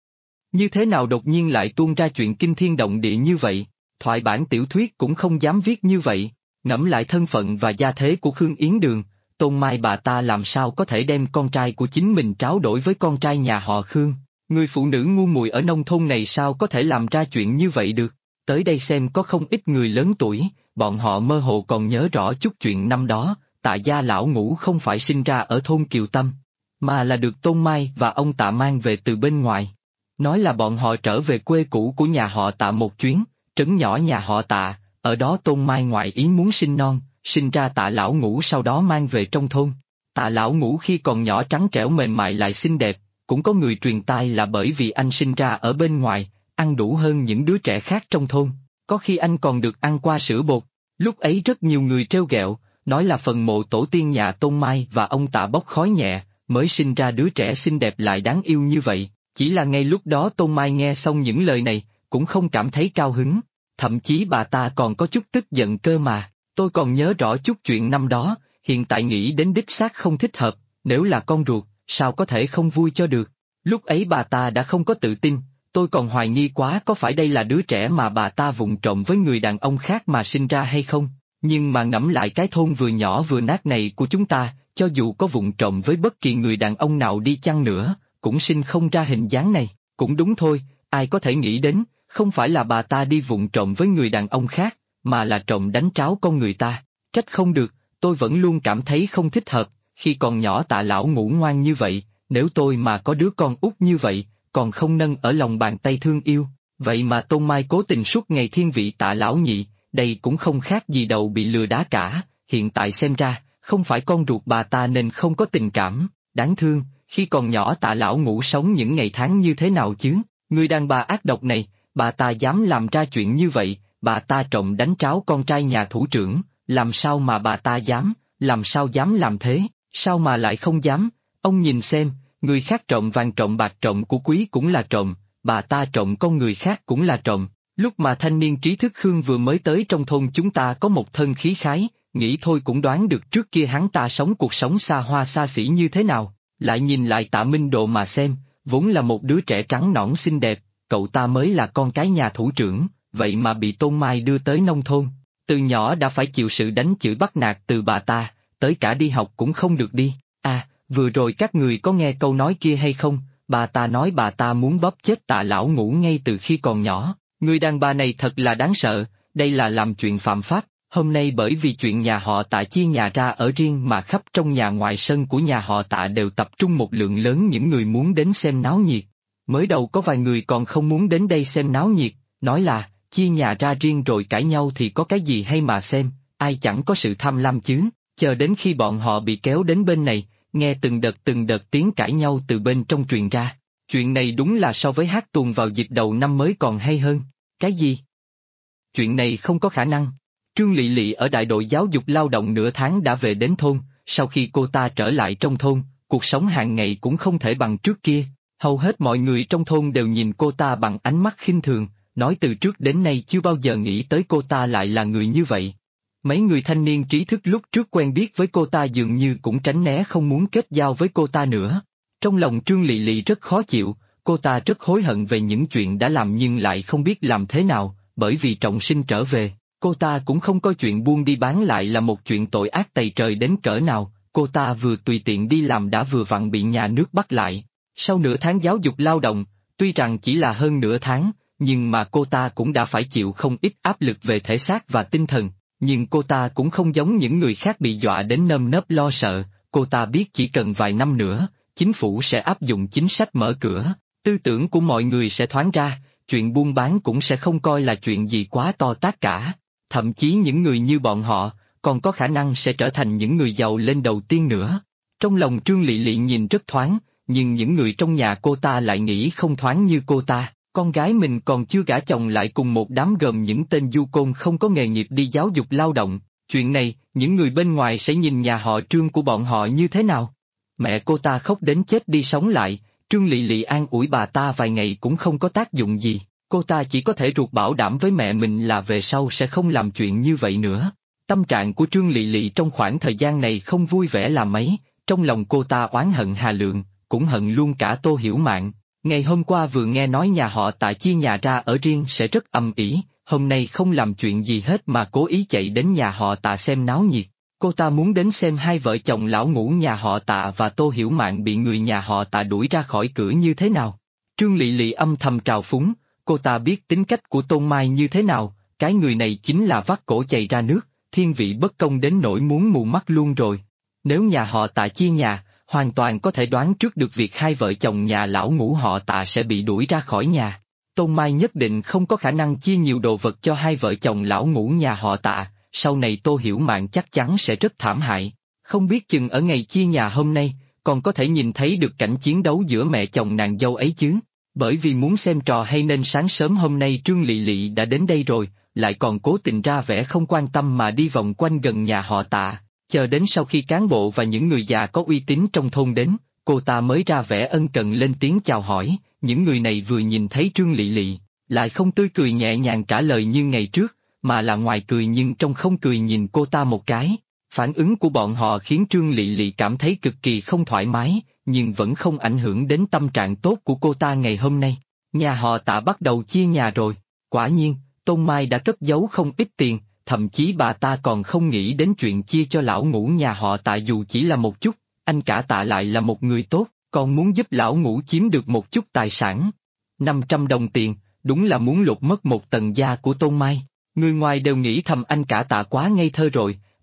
Như thế nào đột nhiên lại tuôn ra chuyện kinh thiên động địa như vậy, thoại bản tiểu thuyết cũng không dám viết như vậy, ngẫm lại thân phận và gia thế của Khương Yến Đường, Tôn Mai bà ta làm sao có thể đem con trai của chính mình tráo đổi với con trai nhà họ Khương, người phụ nữ ngu muội ở nông thôn này sao có thể làm ra chuyện như vậy được, tới đây xem có không ít người lớn tuổi, bọn họ mơ hồ còn nhớ rõ chút chuyện năm đó, Tạ gia lão ngũ không phải sinh ra ở thôn Kiều Tâm, mà là được Tôn Mai và ông Tạ mang về từ bên ngoài. Nói là bọn họ trở về quê cũ của nhà họ Tạ một chuyến, trấn nhỏ nhà họ Tạ, ở đó Tôn Mai ngoại ý muốn sinh non, sinh ra Tạ lão ngũ sau đó mang về trong thôn. Tạ lão ngũ khi còn nhỏ trắng trẻo mềm mại lại xinh đẹp, cũng có người truyền tai là bởi vì anh sinh ra ở bên ngoài, ăn đủ hơn những đứa trẻ khác trong thôn, có khi anh còn được ăn qua sữa bột. Lúc ấy rất nhiều người trêu ghẹo, nói là phần mộ tổ tiên nhà Tôn Mai và ông Tạ bốc khói nhẹ, mới sinh ra đứa trẻ xinh đẹp lại đáng yêu như vậy. Chỉ là ngay lúc đó Tôn Mai nghe xong những lời này, cũng không cảm thấy cao hứng, thậm chí bà ta còn có chút tức giận cơ mà, tôi còn nhớ rõ chút chuyện năm đó, hiện tại nghĩ đến đích xác không thích hợp, nếu là con ruột, sao có thể không vui cho được. Lúc ấy bà ta đã không có tự tin, tôi còn hoài nghi quá có phải đây là đứa trẻ mà bà ta vụng trộm với người đàn ông khác mà sinh ra hay không, nhưng mà ngẫm lại cái thôn vừa nhỏ vừa nát này của chúng ta, cho dù có vụng trộm với bất kỳ người đàn ông nào đi chăng nữa, cũng sinh không ra hình dáng này, cũng đúng thôi, ai có thể nghĩ đến, không phải là bà ta đi vụng trộm với người đàn ông khác, mà là trộm đánh tráo con người ta, trách không được, tôi vẫn luôn cảm thấy không thích hợp, khi còn nhỏ Tạ lão ngủ ngoan như vậy, nếu tôi mà có đứa con út như vậy, còn không nâng ở lòng bàn tay thương yêu, vậy mà Tôn Mai cố tình suốt ngày thiên vị Tạ lão nhị, đây cũng không khác gì đầu bị lừa đá cả, hiện tại xem ra, không phải con ruột bà ta nên không có tình cảm, đáng thương, khi còn nhỏ Tạ lão ngủ sống những ngày tháng như thế nào chứ, người đàn bà ác độc này, bà ta dám làm ra chuyện như vậy, bà ta trộm đánh tráo con trai nhà thủ trưởng, làm sao mà bà ta dám, làm sao dám làm thế, sao mà lại không dám, ông nhìn xem, người khác trộm vàng trộm bạc trộm của quý cũng là trộm, bà ta trộm con người khác cũng là trộm. Lúc mà thanh niên trí thức Khương vừa mới tới trong thôn chúng ta có một thân khí khái, nghĩ thôi cũng đoán được trước kia hắn ta sống cuộc sống xa hoa xa xỉ như thế nào, lại nhìn lại Tạ Minh Độ mà xem, vốn là một đứa trẻ trắng nõn xinh đẹp, cậu ta mới là con cái nhà thủ trưởng, vậy mà bị Tôn Mai đưa tới nông thôn, từ nhỏ đã phải chịu sự đánh chửi bắt nạt từ bà ta, tới cả đi học cũng không được đi. À, vừa rồi các người có nghe câu nói kia hay không, bà ta nói bà ta muốn bóp chết Tạ lão ngủ ngay từ khi còn nhỏ. Người đàn bà này thật là đáng sợ, đây là làm chuyện phạm pháp, hôm nay bởi vì chuyện nhà họ Tạ chia nhà ra ở riêng mà khắp trong nhà ngoài sân của nhà họ Tạ đều tập trung một lượng lớn những người muốn đến xem náo nhiệt. Mới đầu có vài người còn không muốn đến đây xem náo nhiệt, nói là, chia nhà ra riêng rồi cãi nhau thì có cái gì hay mà xem, ai chẳng có sự tham lam chứ, chờ đến khi bọn họ bị kéo đến bên này, nghe từng đợt tiếng cãi nhau từ bên trong truyền ra. Chuyện này đúng là so với hát tuồng vào dịp đầu năm mới còn hay hơn. Cái gì? Chuyện này không có khả năng. Trương Lị Lị ở đại đội giáo dục lao động nửa tháng đã về đến thôn, sau khi cô ta trở lại trong thôn, cuộc sống hàng ngày cũng không thể bằng trước kia. Hầu hết mọi người trong thôn đều nhìn cô ta bằng ánh mắt khinh thường, nói từ trước đến nay chưa bao giờ nghĩ tới cô ta lại là người như vậy. Mấy người thanh niên trí thức lúc trước quen biết với cô ta dường như cũng tránh né không muốn kết giao với cô ta nữa. Trong lòng Trương Lị Lị rất khó chịu, cô ta rất hối hận về những chuyện đã làm nhưng lại không biết làm thế nào, bởi vì trọng sinh trở về, cô ta cũng không có chuyện buôn đi bán lại là một chuyện tội ác tày trời đến cỡ nào, cô ta vừa tùy tiện đi làm đã vừa vặn bị nhà nước bắt lại. Sau nửa tháng giáo dục lao động, tuy rằng chỉ là hơn nửa tháng, nhưng mà cô ta cũng đã phải chịu không ít áp lực về thể xác và tinh thần, nhưng cô ta cũng không giống những người khác bị dọa đến nơm nớp lo sợ, cô ta biết chỉ cần vài năm nữa, chính phủ sẽ áp dụng chính sách mở cửa, tư tưởng của mọi người sẽ thoáng ra, chuyện buôn bán cũng sẽ không coi là chuyện gì quá to tát cả, thậm chí những người như bọn họ, còn có khả năng sẽ trở thành những người giàu lên đầu tiên nữa. Trong lòng Trương Lị Lị nhìn rất thoáng, nhưng những người trong nhà cô ta lại nghĩ không thoáng như cô ta, con gái mình còn chưa gả chồng lại cùng một đám gồm những tên du côn không có nghề nghiệp đi giáo dục lao động, chuyện này, những người bên ngoài sẽ nhìn nhà họ Trương của bọn họ như thế nào? Mẹ cô ta khóc đến chết đi sống lại, Trương Lị Lị an ủi bà ta vài ngày cũng không có tác dụng gì, cô ta chỉ có thể ruột bảo đảm với mẹ mình là về sau sẽ không làm chuyện như vậy nữa. Tâm trạng của Trương Lị Lị trong khoảng thời gian này không vui vẻ là mấy, trong lòng cô ta oán hận Hà Lượng, cũng hận luôn cả Tô Hiểu Mạn. Ngày hôm qua vừa nghe nói nhà họ Tạ chia nhà ra ở riêng sẽ rất ầm ĩ, hôm nay không làm chuyện gì hết mà cố ý chạy đến nhà họ Tạ xem náo nhiệt. Cô ta muốn đến xem hai vợ chồng lão ngũ nhà họ Tạ và Tô Hiểu Mạn bị người nhà họ Tạ đuổi ra khỏi cửa như thế nào. Trương Lị Lị âm thầm trào phúng, cô ta biết tính cách của Tôn Mai như thế nào, cái người này chính là vắt cổ chày ra nước, thiên vị bất công đến nỗi muốn mù mắt luôn rồi. Nếu nhà họ Tạ chia nhà, hoàn toàn có thể đoán trước được việc hai vợ chồng nhà lão ngũ họ Tạ sẽ bị đuổi ra khỏi nhà. Tôn Mai nhất định không có khả năng chia nhiều đồ vật cho hai vợ chồng lão ngũ nhà họ Tạ, sau này Tô Hiểu Mạn chắc chắn sẽ rất thảm hại. Không biết chừng ở ngày chia nhà hôm nay, còn có thể nhìn thấy được cảnh chiến đấu giữa mẹ chồng nàng dâu ấy chứ. Bởi vì muốn xem trò hay nên sáng sớm hôm nay Trương Lị Lị đã đến đây rồi, lại còn cố tình ra vẻ không quan tâm mà đi vòng quanh gần nhà họ Tạ. Chờ đến sau khi cán bộ và những người già có uy tín trong thôn đến, cô ta mới ra vẻ ân cần lên tiếng chào hỏi, những người này vừa nhìn thấy Trương Lị Lị, lại không tươi cười nhẹ nhàng trả lời như ngày trước, mà là ngoài cười nhưng trong không cười nhìn cô ta một cái. Phản ứng của bọn họ khiến Trương Lị Lị cảm thấy cực kỳ không thoải mái, nhưng vẫn không ảnh hưởng đến tâm trạng tốt của cô ta ngày hôm nay. Nhà họ Tạ bắt đầu chia nhà rồi, quả nhiên, Tôn Mai đã cất giấu không ít tiền, thậm chí bà ta còn không nghĩ đến chuyện chia cho lão ngũ nhà họ Tạ dù chỉ là một chút, anh cả Tạ lại là một người tốt, còn muốn giúp lão ngũ chiếm được một chút tài sản. 500 đồng tiền, đúng là muốn lột mất một tầng da của Tôn Mai. Người ngoài đều nghĩ thầm anh cả Tạ quá ngây thơ rồi,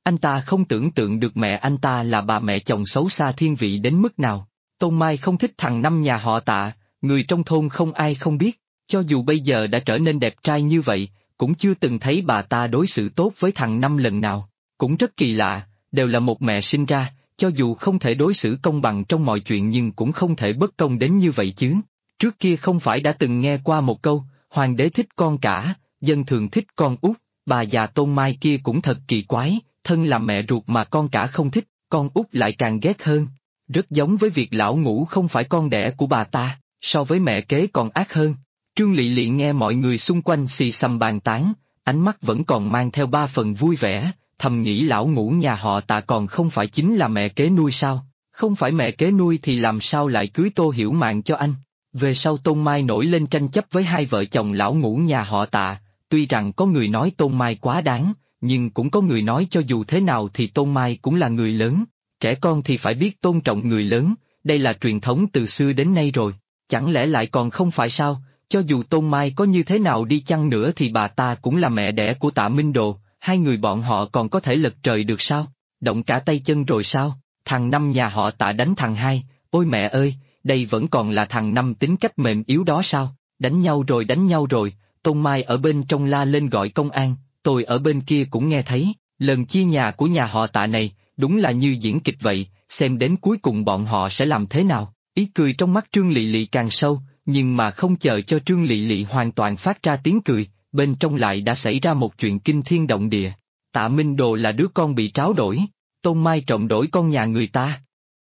Anh ta không tưởng tượng được mẹ anh ta là bà mẹ chồng xấu xa thiên vị đến mức nào. Tôn Mai không thích thằng Năm nhà họ Tạ, người trong thôn không ai không biết, cho dù bây giờ đã trở nên đẹp trai như vậy, cũng chưa từng thấy bà ta đối xử tốt với thằng Năm lần nào. Cũng rất kỳ lạ, đều là một mẹ sinh ra, cho dù không thể đối xử công bằng trong mọi chuyện nhưng cũng không thể bất công đến như vậy chứ. Trước kia không phải đã từng nghe qua một câu, hoàng đế thích con cả, dân thường thích con út, bà già Tôn Mai kia cũng thật kỳ quái, thân là mẹ ruột mà con cả không thích, con út lại càng ghét hơn. Rất giống với việc lão Ngũ không phải con đẻ của bà ta, so với mẹ kế còn ác hơn. Trương Lị Lị nghe mọi người xung quanh xì xầm bàn tán, ánh mắt vẫn còn mang theo ba phần vui vẻ, thầm nghĩ lão Ngũ nhà họ Tạ còn không phải chính là mẹ kế nuôi sao, không phải mẹ kế nuôi thì làm sao lại cưới Tô Hiểu Mạn cho anh. Về sau Tôn Mai nổi lên tranh chấp với hai vợ chồng lão Ngũ nhà họ Tạ, tuy rằng có người nói Tôn Mai quá đáng, nhưng cũng có người nói cho dù thế nào thì Tôn Mai cũng là người lớn, trẻ con thì phải biết tôn trọng người lớn, đây là truyền thống từ xưa đến nay rồi, chẳng lẽ lại còn không phải sao, cho dù Tôn Mai có như thế nào đi chăng nữa thì bà ta cũng là mẹ đẻ của Tạ Minh Đồ, hai người bọn họ còn có thể lật trời được sao, động cả tay chân rồi sao, thằng Năm nhà họ Tạ đánh thằng Hai, ôi mẹ ơi, đây vẫn còn là thằng Năm tính cách mềm yếu đó sao, đánh nhau rồi, Tôn Mai ở bên trong la lên gọi công an, tôi ở bên kia cũng nghe thấy, lần chia nhà của nhà họ Tạ này, đúng là như diễn kịch vậy, xem đến cuối cùng bọn họ sẽ làm thế nào, ý cười trong mắt Trương Lị Lị càng sâu, nhưng mà không chờ cho Trương Lị Lị hoàn toàn phát ra tiếng cười, bên trong lại đã xảy ra một chuyện kinh thiên động địa. Tạ Minh Đồ là đứa con bị tráo đổi, Tôn Mai trộm đổi con nhà người ta.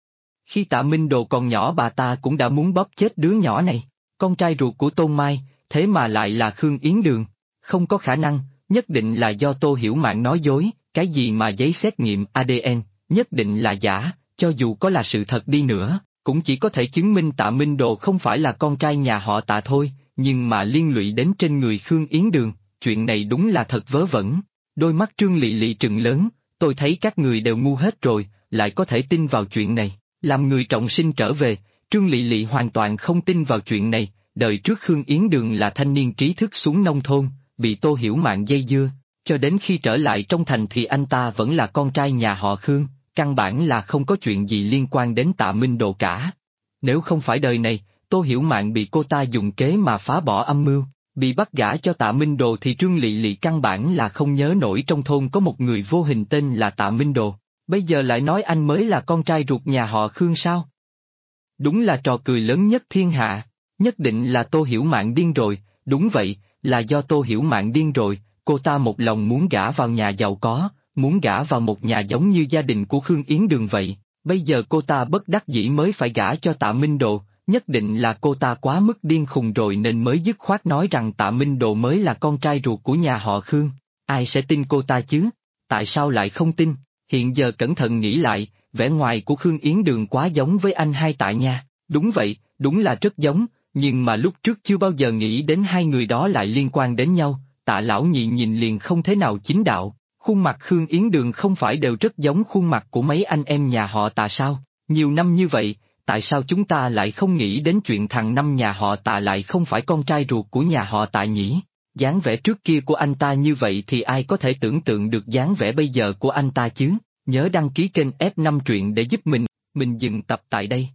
Khi Tạ Minh Đồ còn nhỏ bà ta cũng đã muốn bóp chết đứa nhỏ này, con trai ruột của Tôn Mai, thế mà lại là Khương Yến Đường, không có khả năng, nhất định là do Tô Hiểu Mạn nói dối, cái gì mà giấy xét nghiệm ADN, nhất định là giả, cho dù có là sự thật đi nữa, cũng chỉ có thể chứng minh Tạ Minh Đồ không phải là con trai nhà họ Tạ thôi, nhưng mà liên lụy đến trên người Khương Yến Đường, chuyện này đúng là thật vớ vẩn. Đôi mắt Trương Lị Lị trừng lớn, tôi thấy các người đều ngu hết rồi, lại có thể tin vào chuyện này, làm người trọng sinh trở về, Trương Lị Lị hoàn toàn không tin vào chuyện này, đời trước Khương Yến Đường là thanh niên trí thức xuống nông thôn, bị Tô Hiểu Mạn dây dưa, cho đến khi trở lại trong thành thì anh ta vẫn là con trai nhà họ Khương, căn bản là không có chuyện gì liên quan đến Tạ Minh Đồ cả. Nếu không phải đời này, Tô Hiểu Mạn bị cô ta dùng kế mà phá bỏ âm mưu, bị bắt gả cho Tạ Minh Đồ thì Trương Lị Lị căn bản là không nhớ nổi trong thôn có một người vô hình tên là Tạ Minh Đồ, bây giờ lại nói anh mới là con trai ruột nhà họ Khương sao? Đúng là trò cười lớn nhất thiên hạ, nhất định là Tô Hiểu Mạn điên rồi, đúng vậy, là do Tô Hiểu Mạn điên rồi, cô ta một lòng muốn gả vào nhà giàu có, muốn gả vào một nhà giống như gia đình của Khương Yến Đường vậy, bây giờ cô ta bất đắc dĩ mới phải gả cho Tạ Minh Đồ, nhất định là cô ta quá mức điên khùng rồi nên mới dứt khoát nói rằng Tạ Minh Đồ mới là con trai ruột của nhà họ Khương, ai sẽ tin cô ta chứ, tại sao lại không tin, hiện giờ cẩn thận nghĩ lại, vẻ ngoài của Khương Yến Đường quá giống với anh hai Tạ nha, đúng vậy, đúng là rất giống, nhưng mà lúc trước chưa bao giờ nghĩ đến hai người đó lại liên quan đến nhau, Tạ lão nhị nhìn liền không thế nào chính đạo, khuôn mặt Khương Yến Đường không phải đều rất giống khuôn mặt của mấy anh em nhà họ Tạ sao, nhiều năm như vậy, tại sao chúng ta lại không nghĩ đến chuyện thằng Năm nhà họ Tạ lại không phải con trai ruột của nhà họ Tạ nhỉ? Dáng vẻ trước kia của anh ta như vậy thì ai có thể tưởng tượng được dáng vẻ bây giờ của anh ta chứ? Nhớ đăng ký kênh F5 truyện để giúp mình dừng tập tại đây.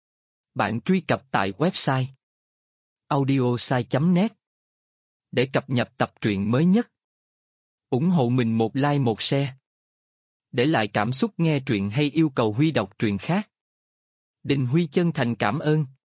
Bạn truy cập tại website audiosai.net để cập nhật tập truyện mới nhất. Ủng hộ mình một like một share. Để lại cảm xúc nghe truyện hay yêu cầu Huy đọc truyện khác. Đình Huy chân thành cảm ơn.